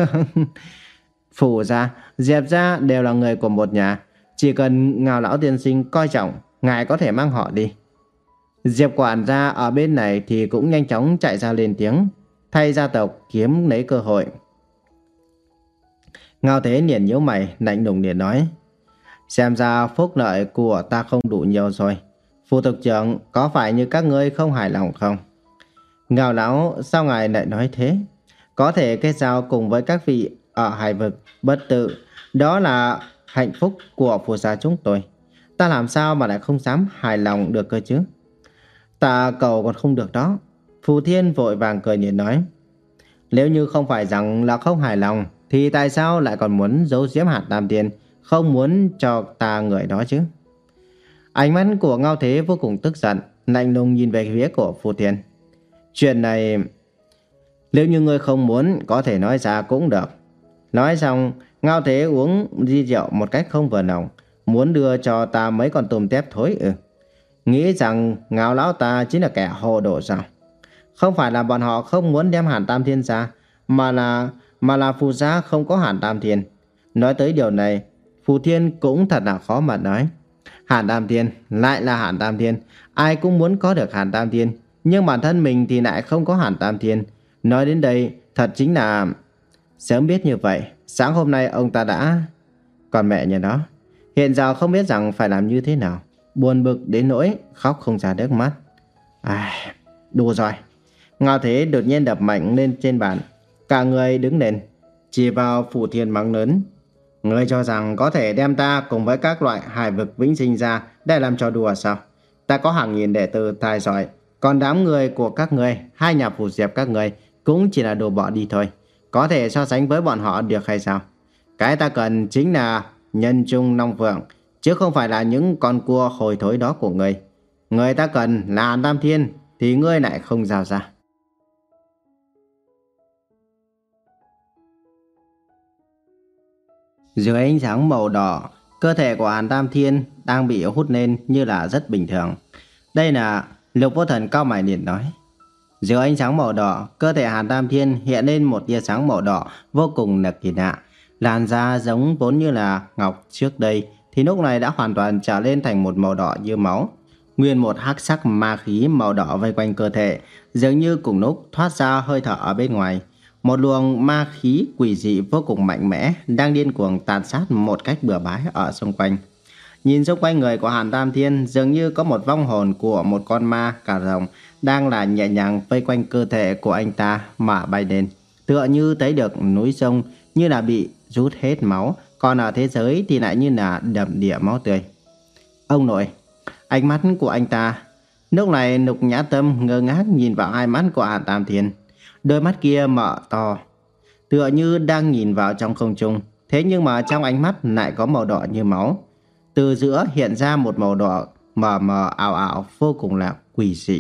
Phù gia, Diệp gia đều là người của một nhà. Chỉ cần Ngao lão tiên sinh coi trọng, ngài có thể mang họ đi. Diệp quản gia ở bên này thì cũng nhanh chóng chạy ra lên tiếng, thay gia tộc kiếm lấy cơ hội. Ngao Thế liền nhíu mày, lạnh lùng liền nói: xem ra phúc lợi của ta không đủ nhiều rồi. Phù tộc trưởng, có phải như các ngươi không hài lòng không? Ngao lão, sao ngài lại nói thế? Có thể kết giao cùng với các vị ở hải vực bất tử, đó là hạnh phúc của Phù gia chúng tôi. Ta làm sao mà lại không dám hài lòng được cơ chứ? Ta cầu còn không được đó. Phù Thiên vội vàng cười nhìn nói: nếu như không phải rằng là không hài lòng, thì tại sao lại còn muốn giấu giếm Hàn Tam Thiên, không muốn cho ta người đó chứ? Ánh mắt của Ngao Thế vô cùng tức giận, lạnh lùng nhìn về phía của Phù Thiên. Chuyện này, nếu như ngươi không muốn, có thể nói ra cũng được. Nói xong, Ngao Thế uống ly rượu một cách không vừa lòng, muốn đưa cho ta mấy con tôm tép thối ư? Nghĩ rằng Ngao lão ta chính là kẻ hồ đồ sao? Không phải là bọn họ không muốn đem Hàn Tam Thiên ra, mà là mà là Phù gia không có Hàn Tam Thiên. Nói tới điều này, Phù Thiên cũng thật là khó mà nói. Hàn Tam Thiên lại là Hàn Tam Thiên, ai cũng muốn có được Hàn Tam Thiên, nhưng bản thân mình thì lại không có Hàn Tam Thiên. Nói đến đây, thật chính là sớm biết như vậy, sáng hôm nay ông ta đã... Còn mẹ nhà nó, hiện giờ không biết rằng phải làm như thế nào, buồn bực đến nỗi khóc không ra nước mắt. À, đủ rồi. Ngao Thế đột nhiên đập mạnh lên trên bàn, Cả người đứng lên, chỉ vào Phù Thiên mắng lớn. Ngươi cho rằng có thể đem ta cùng với các loại hải vực vĩnh sinh ra để làm trò đùa sao? Ta có hàng nghìn đệ tử tài giỏi, còn đám người của các ngươi, hai nhà phù diệp các ngươi cũng chỉ là đồ bỏ đi thôi. Có thể so sánh với bọn họ được hay sao? Cái ta cần chính là nhân trung long phượng, chứ không phải là những con cua hồi thối đó của ngươi. Người ta cần là Hàn Tam Thiên, thì ngươi lại không giao ra. Dưới ánh sáng màu đỏ, cơ thể của Hàn Tam Thiên đang bị hút lên như là rất bình thường. Đây là Lục Vô Thần cao mày liền nói. Dưới ánh sáng màu đỏ, cơ thể Hàn Tam Thiên hiện lên một tia sáng màu đỏ vô cùng là kỳ lạ. Làn da giống vốn như là ngọc trước đây thì lúc này đã hoàn toàn trở lên thành một màu đỏ như máu. Nguyên một hắc sắc ma khí màu đỏ vây quanh cơ thể, dường như cùng lúc thoát ra hơi thở ở bên ngoài. Một luồng ma khí quỷ dị vô cùng mạnh mẽ đang điên cuồng tàn sát một cách bừa bãi ở xung quanh. Nhìn xung quanh người của Hàn Tam Thiên dường như có một vong hồn của một con ma cà rồng đang là nhẹ nhàng vây quanh cơ thể của anh ta mà bay lên. Tựa như thấy được núi sông như là bị rút hết máu, còn ở thế giới thì lại như là đầm đìa máu tươi. Ông nội, ánh mắt của anh ta. Lúc này Lục Nhã Tâm ngơ ngác nhìn vào hai mắt của Hàn Tam Thiên. Đôi mắt kia mở to, tựa như đang nhìn vào trong không trung. Thế nhưng mà trong ánh mắt lại có màu đỏ như máu. Từ giữa hiện ra một màu đỏ mờ mờ ảo ảo vô cùng là quỷ dị.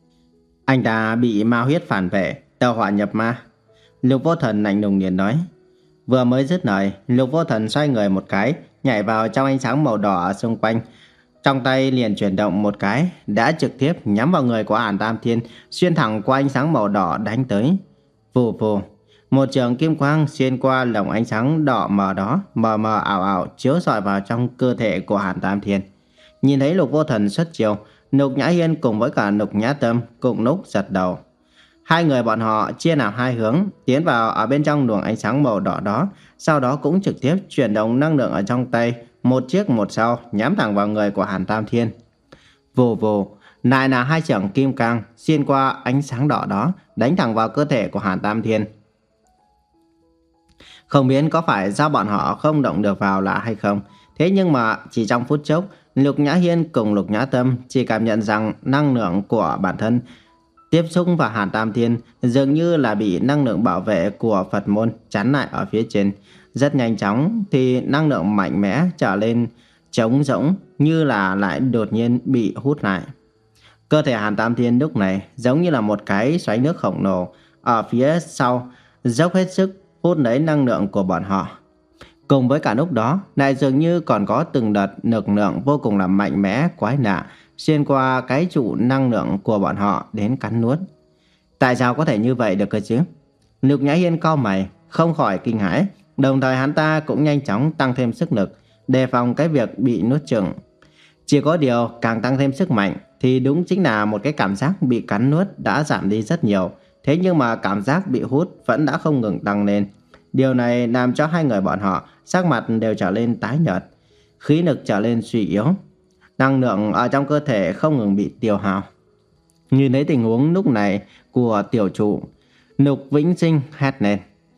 Anh ta bị ma huyết phản vệ, tàu hỏa nhập ma. Lục Vô Thần lạnh lùng liền nói. Vừa mới dứt lời, Lục Vô Thần xoay người một cái, nhảy vào trong ánh sáng màu đỏ ở xung quanh. Trong tay liền chuyển động một cái, đã trực tiếp nhắm vào người của Hàn Tam Thiên, xuyên thẳng qua ánh sáng màu đỏ đánh tới. Vù vù, một trường kim quang xuyên qua lồng ánh sáng đỏ mờ đó, mờ mờ ảo ảo chiếu rọi vào trong cơ thể của Hàn Tam Thiên. Nhìn thấy Lục Vô Thần xuất chiêu, Lục Nhã Hiên cùng với cả Lục Nhã Tâm cùng lúc giật đầu. Hai người bọn họ chia làm hai hướng, tiến vào ở bên trong luồng ánh sáng màu đỏ đó, sau đó cũng trực tiếp chuyển động năng lượng ở trong tay, một chiếc một sau nhắm thẳng vào người của Hàn Tam Thiên. Vù vù, lại là hai chưởng kim cang xuyên qua ánh sáng đỏ đó, đánh thẳng vào cơ thể của Hàn Tam Thiên. Không biết có phải do bọn họ không động được vào là hay không, thế nhưng mà chỉ trong phút chốc, Lục Nhã Hiên cùng Lục Nhã Tâm chỉ cảm nhận rằng năng lượng của bản thân tiếp xúc vào Hàn Tam Thiên dường như là bị năng lượng bảo vệ của Phật môn chắn lại ở phía trên. Rất nhanh chóng thì năng lượng mạnh mẽ trở lên trống rỗng, như là lại đột nhiên bị hút lại. Cơ thể Hàn Tam Thiên lúc này giống như là một cái xoáy nước khổng lồ ở phía sau, dốc hết sức hút lấy năng lượng của bọn họ. Cùng với cả lúc đó, lại dường như còn có từng đợt lực lượng vô cùng là mạnh mẽ quái lạ xuyên qua cái trụ năng lượng của bọn họ đến cắn nuốt. Tại sao có thể như vậy được cơ chứ? Lục Nhã Hiên cau mày, không khỏi kinh hãi, đồng thời hắn ta cũng nhanh chóng tăng thêm sức lực, đề phòng cái việc bị nuốt chửng. Chỉ có điều càng tăng thêm sức mạnh thì đúng chính là một cái cảm giác bị cắn nuốt đã giảm đi rất nhiều. Thế nhưng mà cảm giác bị hút vẫn đã không ngừng tăng lên. Điều này làm cho hai người bọn họ sắc mặt đều trở lên tái nhợt, khí lực trở lên suy yếu, năng lượng ở trong cơ thể không ngừng bị tiêu hao. Nhìn thấy tình huống lúc này của tiểu trụ, Lục Vĩnh Sinh hét lên,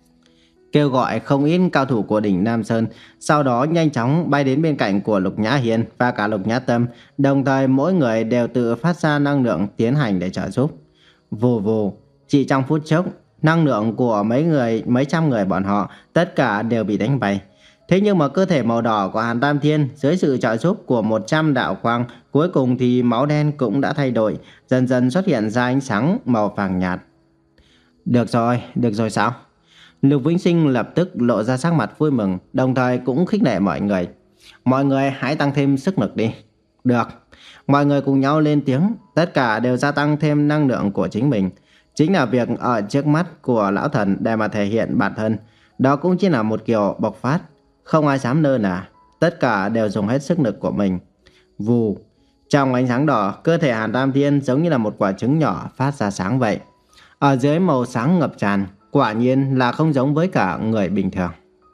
kêu gọi không ít cao thủ của đỉnh Nam Sơn, sau đó nhanh chóng bay đến bên cạnh của Lục Nhã Hiên và cả Lục Nhã Tâm, đồng thời mỗi người đều tự phát ra năng lượng tiến hành để trợ giúp. Vù vù, chỉ trong phút chốc, năng lượng của mấy người, mấy trăm người bọn họ tất cả đều bị đánh bay. Thế nhưng mà cơ thể màu đỏ của Hàn Tam Thiên dưới sự trợ giúp của một trăm đạo quang, cuối cùng thì máu đen cũng đã thay đổi, dần dần xuất hiện ra ánh sáng màu vàng nhạt. Được rồi, được rồi sao? Lục Vĩnh Sinh lập tức lộ ra sắc mặt vui mừng, đồng thời cũng khích lệ mọi người. Mọi người hãy tăng thêm sức lực đi. Được, mọi người cùng nhau lên tiếng, tất cả đều gia tăng thêm năng lượng của chính mình. Chính là việc ở trước mắt của lão thần để mà thể hiện bản thân. Đó cũng chỉ là một kiểu bộc phát, không ai dám lơ là, tất cả đều dùng hết sức lực của mình. Vù, trong ánh sáng đỏ, cơ thể Hàn Tam Thiên giống như là một quả trứng nhỏ phát ra sáng vậy. Ở dưới màu sáng ngập tràn, quả nhiên là không giống với cả người bình thường.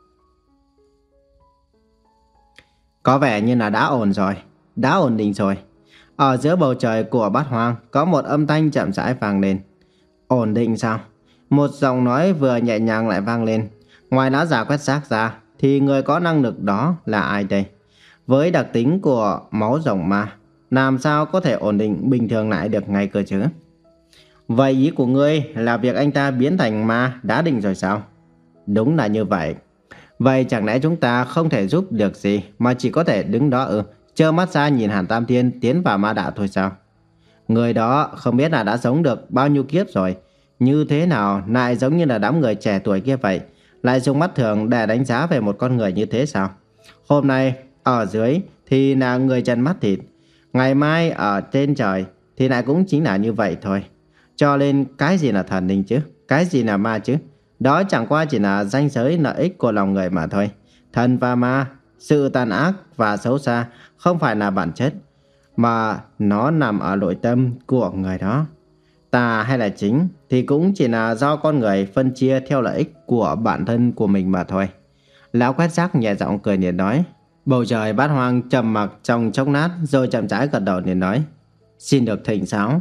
Có vẻ như là đã ổn rồi, đã ổn định rồi. Ở giữa bầu trời của bát hoang có một âm thanh chậm rãi vang lên. Ổn định sao? Một giọng nói vừa nhẹ nhàng lại vang lên. Ngoài lão già quét rác ra thì người có năng lực đó là ai đây? Với đặc tính của máu rồng ma, làm sao có thể ổn định bình thường lại được ngay cơ chứ? Vậy ý của ngươi là việc anh ta biến thành ma đã định rồi sao? Đúng là như vậy. Vậy chẳng lẽ chúng ta không thể giúp được gì mà chỉ có thể đứng đó ừ, trơ mắt ra nhìn Hàn Tam Thiên tiến vào ma đạo thôi sao? Người đó không biết là đã sống được bao nhiêu kiếp rồi. Như thế nào lại giống như là đám người trẻ tuổi kia vậy? Lại dùng mắt thường để đánh giá về một con người như thế sao? Hôm nay ở dưới thì là người chân mắt thịt. Ngày mai ở trên trời thì lại cũng chính là như vậy thôi. Cho nên cái gì là thần linh chứ? Cái gì là ma chứ? Đó chẳng qua chỉ là ranh giới lợi ích của lòng người mà thôi. Thần và ma, sự tàn ác và xấu xa không phải là bản chất, mà nó nằm ở nội tâm của người đó. Tà hay là chính thì cũng chỉ là do con người phân chia theo lợi ích của bản thân của mình mà thôi. Lão quét rác nhẹ giọng cười liền nói. Bầu trời bát hoang trầm mặc trong chốc lát rồi chậm rãi gật đầu liền nói. Xin được thỉnh giáo.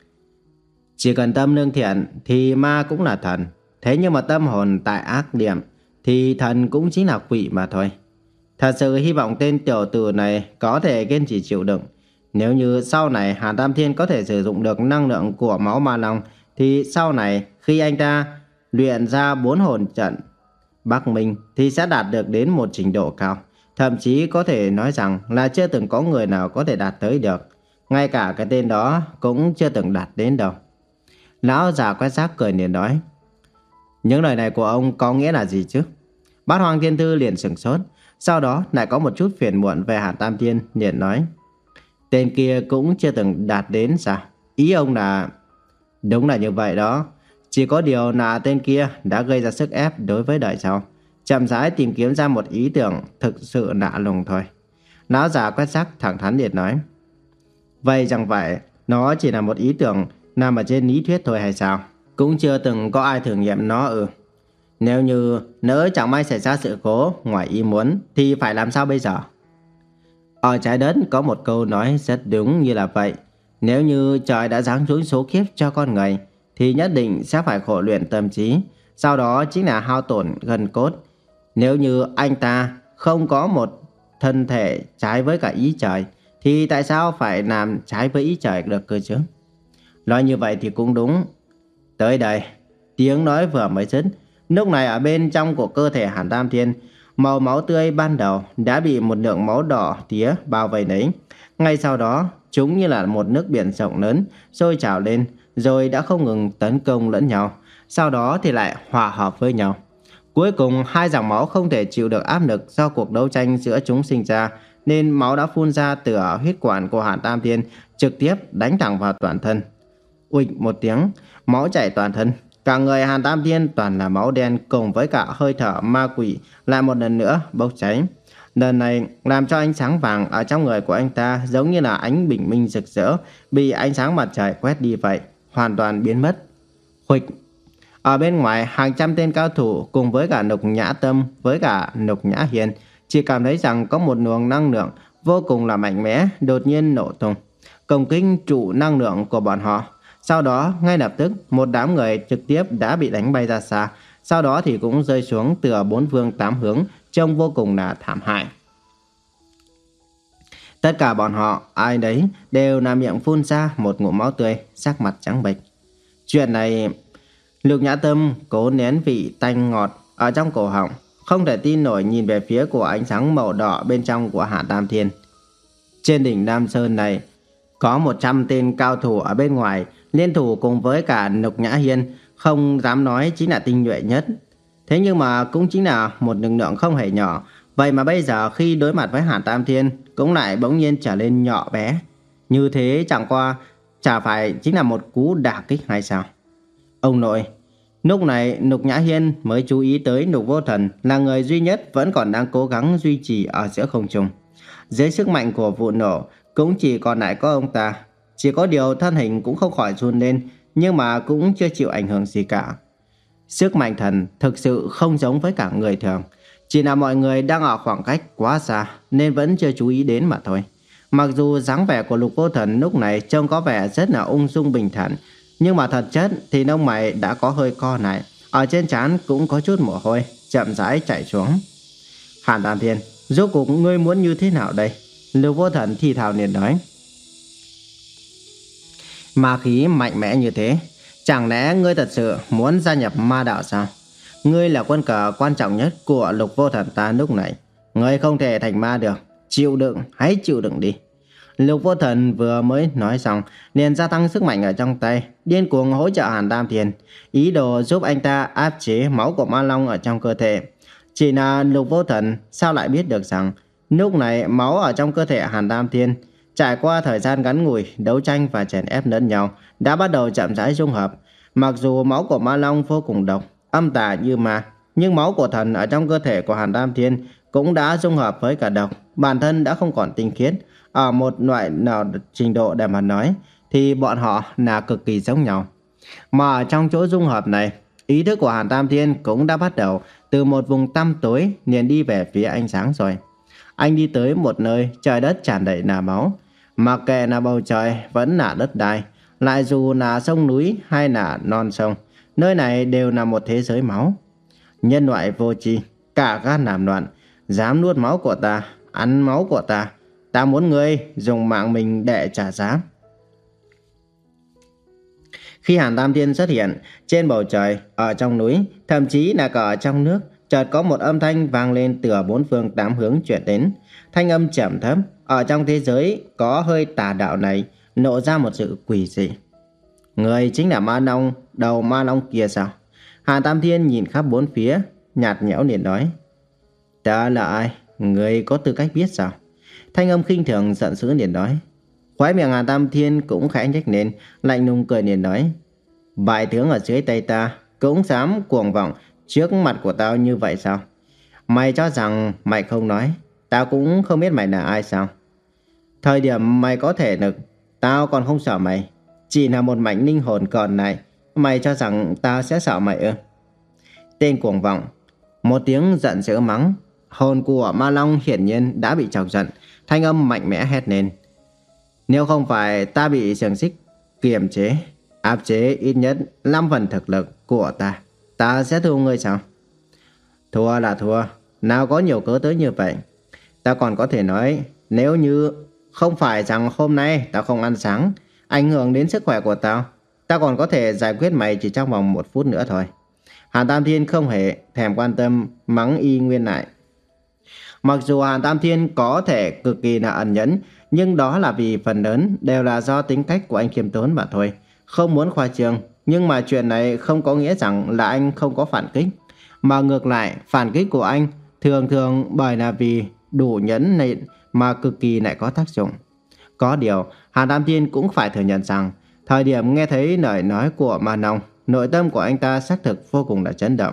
Chỉ cần tâm lương thiện thì ma cũng là thần. Thế nhưng mà tâm hồn tại ác điểm thì thần cũng chính là quỷ mà thôi. Thật sự hy vọng tên tiểu tử này có thể kiên trì chịu đựng. Nếu như sau này Hàn Tam Thiên có thể sử dụng được năng lượng của máu ma long thì sau này khi anh ta luyện ra bốn hồn trận Bắc Minh thì sẽ đạt được đến một trình độ cao. Thậm chí có thể nói rằng là chưa từng có người nào có thể đạt tới được. Ngay cả cái tên đó cũng chưa từng đạt đến đâu. Lão già quét rác cười liền nói. Những lời này của ông có nghĩa là gì chứ? Bát Hoang Thiên Thư liền sửng sốt. Sau đó lại có một chút phiền muộn về Hàn Tam Thiên liền nói. Tên kia cũng chưa từng đạt đến sao? Ý ông là... Đúng là như vậy đó. Chỉ có điều là tên kia đã gây ra sức ép đối với đời sau. Chậm rãi tìm kiếm ra một ý tưởng thực sự lạ lùng thôi. Lão già quét rác thẳng thắn liền nói. Vậy chẳng phải nó chỉ là một ý tưởng nằm ở trên lý thuyết thôi hay sao? Cũng chưa từng có ai thử nghiệm nó ừ. Nếu như nỡ chẳng may xảy ra sự cố ngoài ý muốn thì phải làm sao bây giờ? Ở trái đất có một câu nói rất đúng như là vậy. Nếu như trời đã giáng xuống số kiếp cho con người thì nhất định sẽ phải khổ luyện tâm trí. Sau đó chính là hao tổn gân cốt. Nếu như anh ta không có một thân thể trái với cả ý trời thì tại sao phải làm trái với ý trời được cơ chứ? Nói như vậy thì cũng đúng. Tới đây, tiếng nói vừa mới dứt. Lúc này ở bên trong của cơ thể Hàn Tam Thiên, màu máu tươi ban đầu đã bị một lượng máu đỏ tía bao vây lấy. Ngay sau đó, chúng như là một nước biển rộng lớn, sôi trào lên, rồi đã không ngừng tấn công lẫn nhau. Sau đó thì lại hòa hợp với nhau. Cuối cùng, hai dòng máu không thể chịu được áp lực do cuộc đấu tranh giữa chúng sinh ra, nên máu đã phun ra từ ở huyết quản của Hàn Tam Thiên, trực tiếp đánh thẳng vào toàn thân. Uịch một tiếng, máu chảy toàn thân. Cả người Hàn Tam Thiên toàn là máu đen cùng với cả hơi thở ma quỷ lại một lần nữa bốc cháy. Lần này làm cho ánh sáng vàng ở trong người của anh ta giống như là ánh bình minh rực rỡ bị ánh sáng mặt trời quét đi vậy, hoàn toàn biến mất. Khuịch. Ở bên ngoài hàng trăm tên cao thủ cùng với cả Lục Nhã Tâm với cả Lục Nhã Hiền chỉ cảm thấy rằng có một luồng năng lượng vô cùng là mạnh mẽ đột nhiên nổ tung, công kích trụ năng lượng của bọn họ. Sau đó ngay lập tức một đám người trực tiếp đã bị đánh bay ra xa. Sau đó thì cũng rơi xuống từ bốn phương tám hướng, trông vô cùng là thảm hại. Tất cả bọn họ ai đấy đều là miệng phun ra một ngụm máu tươi, sắc mặt trắng bệch. Chuyện này, Lục Nhã Tâm cố nén vị tanh ngọt ở trong cổ họng, không thể tin nổi nhìn về phía của ánh sáng màu đỏ bên trong của Hàn Tam Thiên. Trên đỉnh Nam Sơn này có một trăm tên cao thủ ở bên ngoài liên thủ cùng với cả Lục Nhã Hiên, không dám nói chính là tinh nhuệ nhất. Thế nhưng mà cũng chính là một lực lượng không hề nhỏ. Vậy mà bây giờ khi đối mặt với Hàn Tam Thiên cũng lại bỗng nhiên trở nên nhỏ bé. Như thế chẳng qua chả phải chính là một cú đả kích hay sao? Ông nội, lúc này Lục Nhã Hiên mới chú ý tới Lục Vô Thần là người duy nhất vẫn còn đang cố gắng duy trì ở giữa không trung. Dưới sức mạnh của vụ nổ cũng chỉ còn lại có ông ta. Chỉ có điều thân hình cũng không khỏi run lên, nhưng mà cũng chưa chịu ảnh hưởng gì cả. Sức mạnh thần thực sự không giống với cả người thường. Chỉ là mọi người đang ở khoảng cách quá xa nên vẫn chưa chú ý đến mà thôi. Mặc dù dáng vẻ của Lục Vô Thần lúc này trông có vẻ rất là ung dung bình thản, Nhưng mà thật chất thì lông mày đã có hơi co lại, ở trên trán cũng có chút mồ hôi chậm rãi chảy xuống. Hàn Tam Thiên, rốt cuộc ngươi muốn như thế nào đây? Lục Vô Thần thì thào liền nói. Ma khí mạnh mẽ như thế, chẳng lẽ ngươi thật sự muốn gia nhập ma đạo sao? Ngươi là quân cờ quan trọng nhất của Lục Vô Thần ta lúc này. Ngươi không thể thành ma được. Chịu đựng, hãy chịu đựng đi. Lục Vô Thần vừa mới nói xong, liền gia tăng sức mạnh ở trong tay, điên cuồng hỗ trợ Hàn Tam Thiên, ý đồ giúp anh ta áp chế máu của ma long ở trong cơ thể. Chỉ là Lục Vô Thần sao lại biết được rằng lúc này máu ở trong cơ thể Hàn Tam Thiên trải qua thời gian ngắn ngủi đấu tranh và chèn ép lẫn nhau đã bắt đầu chậm rãi dung hợp. Mặc dù máu của ma long vô cùng độc, âm tà như ma, nhưng máu của thần ở trong cơ thể của Hàn Tam Thiên cũng đã dung hợp với cả độc, bản thân đã không còn tinh khiết. Ở một loại nào trình độ để mà nói thì bọn họ là cực kỳ giống nhau. Mà ở trong chỗ dung hợp này, ý thức của Hàn Tam Thiên cũng đã bắt đầu từ một vùng tăm tối liền đi về phía ánh sáng rồi. Anh đi tới một nơi trời đất tràn đầy là máu. Mặc kệ là bầu trời vẫn là đất đai, lại dù là sông núi hay là non sông, nơi này đều là một thế giới máu. Nhân loại vô tri, cả gan làm loạn, dám nuốt máu của ta, ăn máu của ta. Ta muốn ngươi dùng mạng mình để trả giá. Khi Hàn Tam Thiên xuất hiện trên bầu trời, ở trong núi, thậm chí là cả ở trong nước, chợt có một âm thanh vang lên từ bốn phương tám hướng truyền đến. Thanh âm trầm thấp, ở trong thế giới có hơi tà đạo này lộ ra một sự quỷ dị. Người chính là ma long, đầu ma long kia sao? Hàn Tam Thiên nhìn khắp bốn phía, nhạt nhẽo liền nói. Ta là ai? Người có tư cách biết sao? Thanh âm khinh thường giận dữ liền nói. Khóe miệng Hàn Tam Thiên cũng khẽ nhếch lên, lạnh lùng cười liền nói. Bại tướng ở dưới tay ta cũng dám cuồng vọng trước mặt của tao như vậy sao? Mày cho rằng mày không nói, tao cũng không biết mày là ai sao? Thời điểm mày có thể lực, tao còn không sợ mày. Chỉ là một mảnh linh hồn còn lại, mày cho rằng tao sẽ sợ mày ư? Tên cuồng vọng. Một tiếng giận dữ mắng. Hồn của ma long hiển nhiên đã bị chọc giận. Thanh âm mạnh mẽ hét lên. Nếu không phải ta bị xiềng xích kiềm chế, áp chế ít nhất năm phần thực lực của ta, ta sẽ thua ngươi sao? Thua là thua, nào có nhiều cớ tới như vậy. Ta còn có thể nói, nếu như không phải rằng hôm nay tao không ăn sáng, ảnh hưởng đến sức khỏe của tao, ta còn có thể giải quyết mày chỉ trong vòng một phút nữa thôi. Hàn Tam Thiên không hề thèm quan tâm, mắng y nguyên lại. Mặc dù Hàn Tam Thiên có thể cực kỳ là ẩn nhẫn, nhưng đó là vì phần lớn đều là do tính cách của anh khiêm tốn mà thôi. Không muốn khoa trương, nhưng mà chuyện này không có nghĩa rằng là anh không có phản kích. Mà ngược lại, phản kích của anh thường thường bởi là vì đủ nhẫn nện mà cực kỳ lại có tác dụng. Có điều, Hàn Tam Thiên cũng phải thừa nhận rằng, thời điểm nghe thấy lời nói của Ma Long, nội tâm của anh ta xác thực vô cùng là chấn động.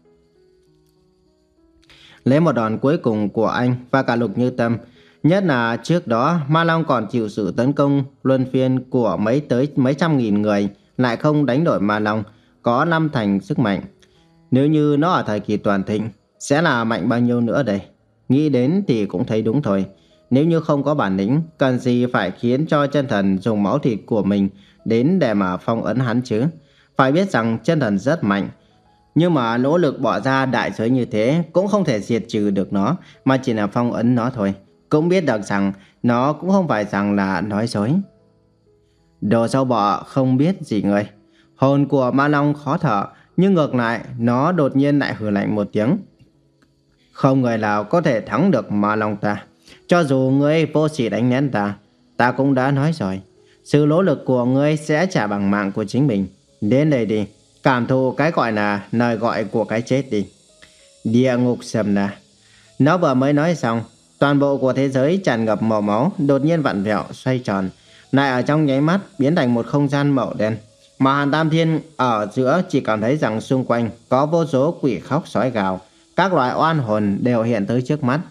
Lấy một đòn cuối cùng của anh và cả Lục Như Tâm, nhất là trước đó Ma Long còn chịu sự tấn công luân phiên của mấy tới mấy trăm nghìn người, lại không đánh đổi Ma Long có năm thành sức mạnh. Nếu như nó ở thời kỳ toàn thịnh, sẽ là mạnh bao nhiêu nữa đây? Nghĩ đến thì cũng thấy đúng thôi. Nếu như không có bản lĩnh, cần gì phải khiến cho chân thần dùng máu thịt của mình đến để mà phong ấn hắn chứ? Phải biết rằng chân thần rất mạnh, nhưng mà nỗ lực bỏ ra đại giới như thế cũng không thể diệt trừ được nó, mà chỉ là phong ấn nó thôi. Cũng biết được rằng nó cũng không phải rằng là nói dối. Đồ sâu bọ không biết gì người. Hồn của Ma Long khó thở, nhưng ngược lại nó đột nhiên lại hừ lạnh một tiếng. Không người nào có thể thắng được Ma Long ta. Cho dù ngươi vô sỉ đánh lén ta, ta cũng đã nói rồi, sự nỗ lực của ngươi sẽ trả bằng mạng của chính mình. Đến đây đi, cảm thụ cái gọi là lời gọi của cái chết đi. Địa ngục sầm nà. Nó vừa mới nói xong, toàn bộ của thế giới tràn ngập màu máu đột nhiên vặn vẹo xoay tròn, lại ở trong nháy mắt biến thành một không gian màu đen. Mà Hàn Tam Thiên ở giữa chỉ cảm thấy rằng xung quanh có vô số quỷ khóc sói gào, các loại oan hồn đều hiện tới trước mắt.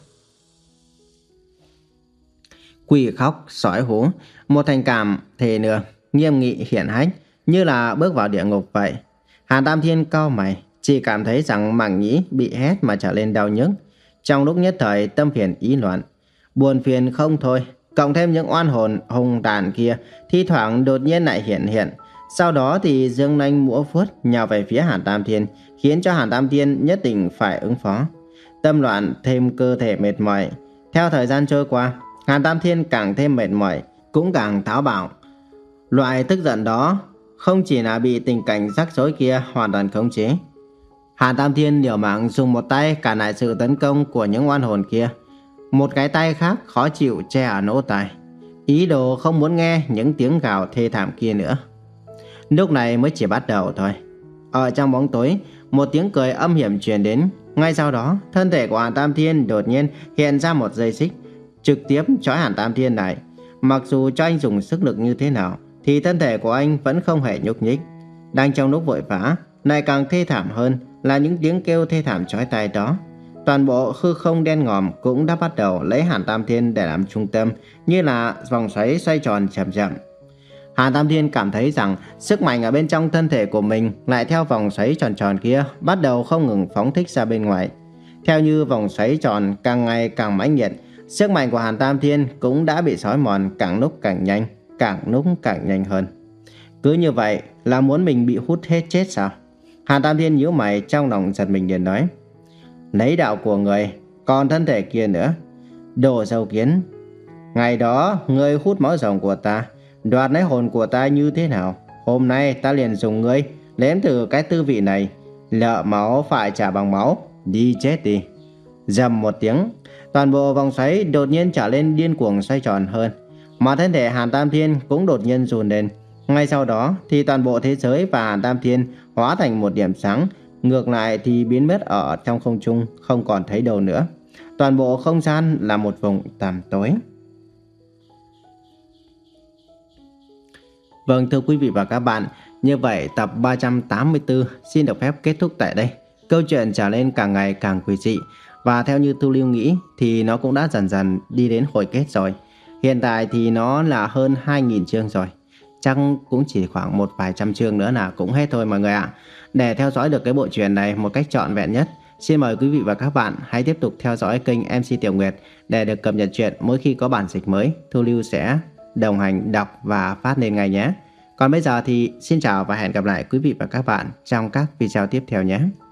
Quỷ khóc sói hú, một thành cảm thề nương nghiêm nghị hiển hách, như là bước vào địa ngục vậy. Hàn Tam Thiên cau mày, chỉ cảm thấy rằng màng nhĩ bị hét mà trở lên đau nhức. Trong lúc nhất thời tâm phiền ý loạn, buồn phiền không thôi, cộng thêm những oan hồn hung tàn kia thi thoảng đột nhiên lại hiện hiện, Sau đó thì dương nanh múa vuốt nhào về phía Hàn Tam Thiên, khiến cho Hàn Tam Thiên nhất định phải ứng phó. Tâm loạn thêm cơ thể mệt mỏi. Theo thời gian trôi qua, Hàn Tam Thiên càng thêm mệt mỏi, cũng càng táo bạo. Loại tức giận đó không chỉ là bị tình cảnh rắc rối kia hoàn toàn khống chế. Hàn Tam Thiên liều mạng dùng một tay cản lại sự tấn công của những oan hồn kia, một cái tay khác khó chịu che ở lỗ tai, ý đồ không muốn nghe những tiếng gào thê thảm kia nữa. Lúc này mới chỉ bắt đầu thôi. Ở trong bóng tối, một tiếng cười âm hiểm truyền đến. Ngay sau đó, thân thể của Hàn Tam Thiên đột nhiên hiện ra một dây xích, trực tiếp trói Hàn Tam Thiên lại. Mặc dù cho anh dùng sức lực như thế nào, thì thân thể của anh vẫn không hề nhúc nhích. Đang trong lúc vội vã, lại càng thê thảm hơn là những tiếng kêu thê thảm chói tai đó. Toàn bộ hư không đen ngòm cũng đã bắt đầu lấy Hàn Tam Thiên để làm trung tâm, như là vòng xoáy xoay tròn chậm chậm. Hàn Tam Thiên cảm thấy rằng sức mạnh ở bên trong thân thể của mình lại theo vòng xoáy tròn tròn kia bắt đầu không ngừng phóng thích ra bên ngoài. Theo như vòng xoáy tròn càng ngày càng mãnh liệt, sức mạnh của Hàn Tam Thiên cũng đã bị xói mòn càng lúc càng nhanh, càng lúc càng nhanh hơn. Cứ như vậy là muốn mình bị hút hết chết sao? Hàn Tam Thiên nhíu mày, trong lòng giật mình liền nói: lấy đạo của người, còn thân thể kia nữa. Đồ sâu kiến, ngày đó ngươi hút máu rồng của ta, đoạt lấy hồn của ta như thế nào? Hôm nay ta liền dùng ngươi nếm thử cái tư vị này. Lợ máu phải trả bằng máu, đi chết đi. Rầm một tiếng, toàn bộ vòng xoáy đột nhiên trở lên điên cuồng xoay tròn hơn, mà thân thể Hàn Tam Thiên cũng đột nhiên run lên. Ngay sau đó thì toàn bộ thế giới và Hàn Tam Thiên hóa thành một điểm sáng, ngược lại thì biến mất ở trong không trung, không còn thấy đâu nữa. Toàn bộ không gian là một vùng tăm tối. Vâng, thưa quý vị và các bạn, như vậy tập ba trăm tám mươi tư xin được phép kết thúc tại đây. Câu chuyện trở lên càng ngày càng quỷ dị, và theo như Thu Lưu nghĩ thì nó cũng đã dần dần đi đến hồi kết rồi. Hiện tại thì nó là hơn hai nghìn chương rồi, chắc cũng chỉ khoảng một vài trăm chương nữa là cũng hết thôi mọi người ạ. Để theo dõi được cái bộ truyện này một cách trọn vẹn nhất, xin mời quý vị và các bạn hãy tiếp tục theo dõi kênh em xê Tiểu Nguyệt để được cập nhật truyện mỗi khi có bản dịch mới. Thu Lưu sẽ đồng hành đọc và phát lên ngay nhé. Còn bây giờ thì xin chào và hẹn gặp lại quý vị và các bạn trong các video tiếp theo nhé.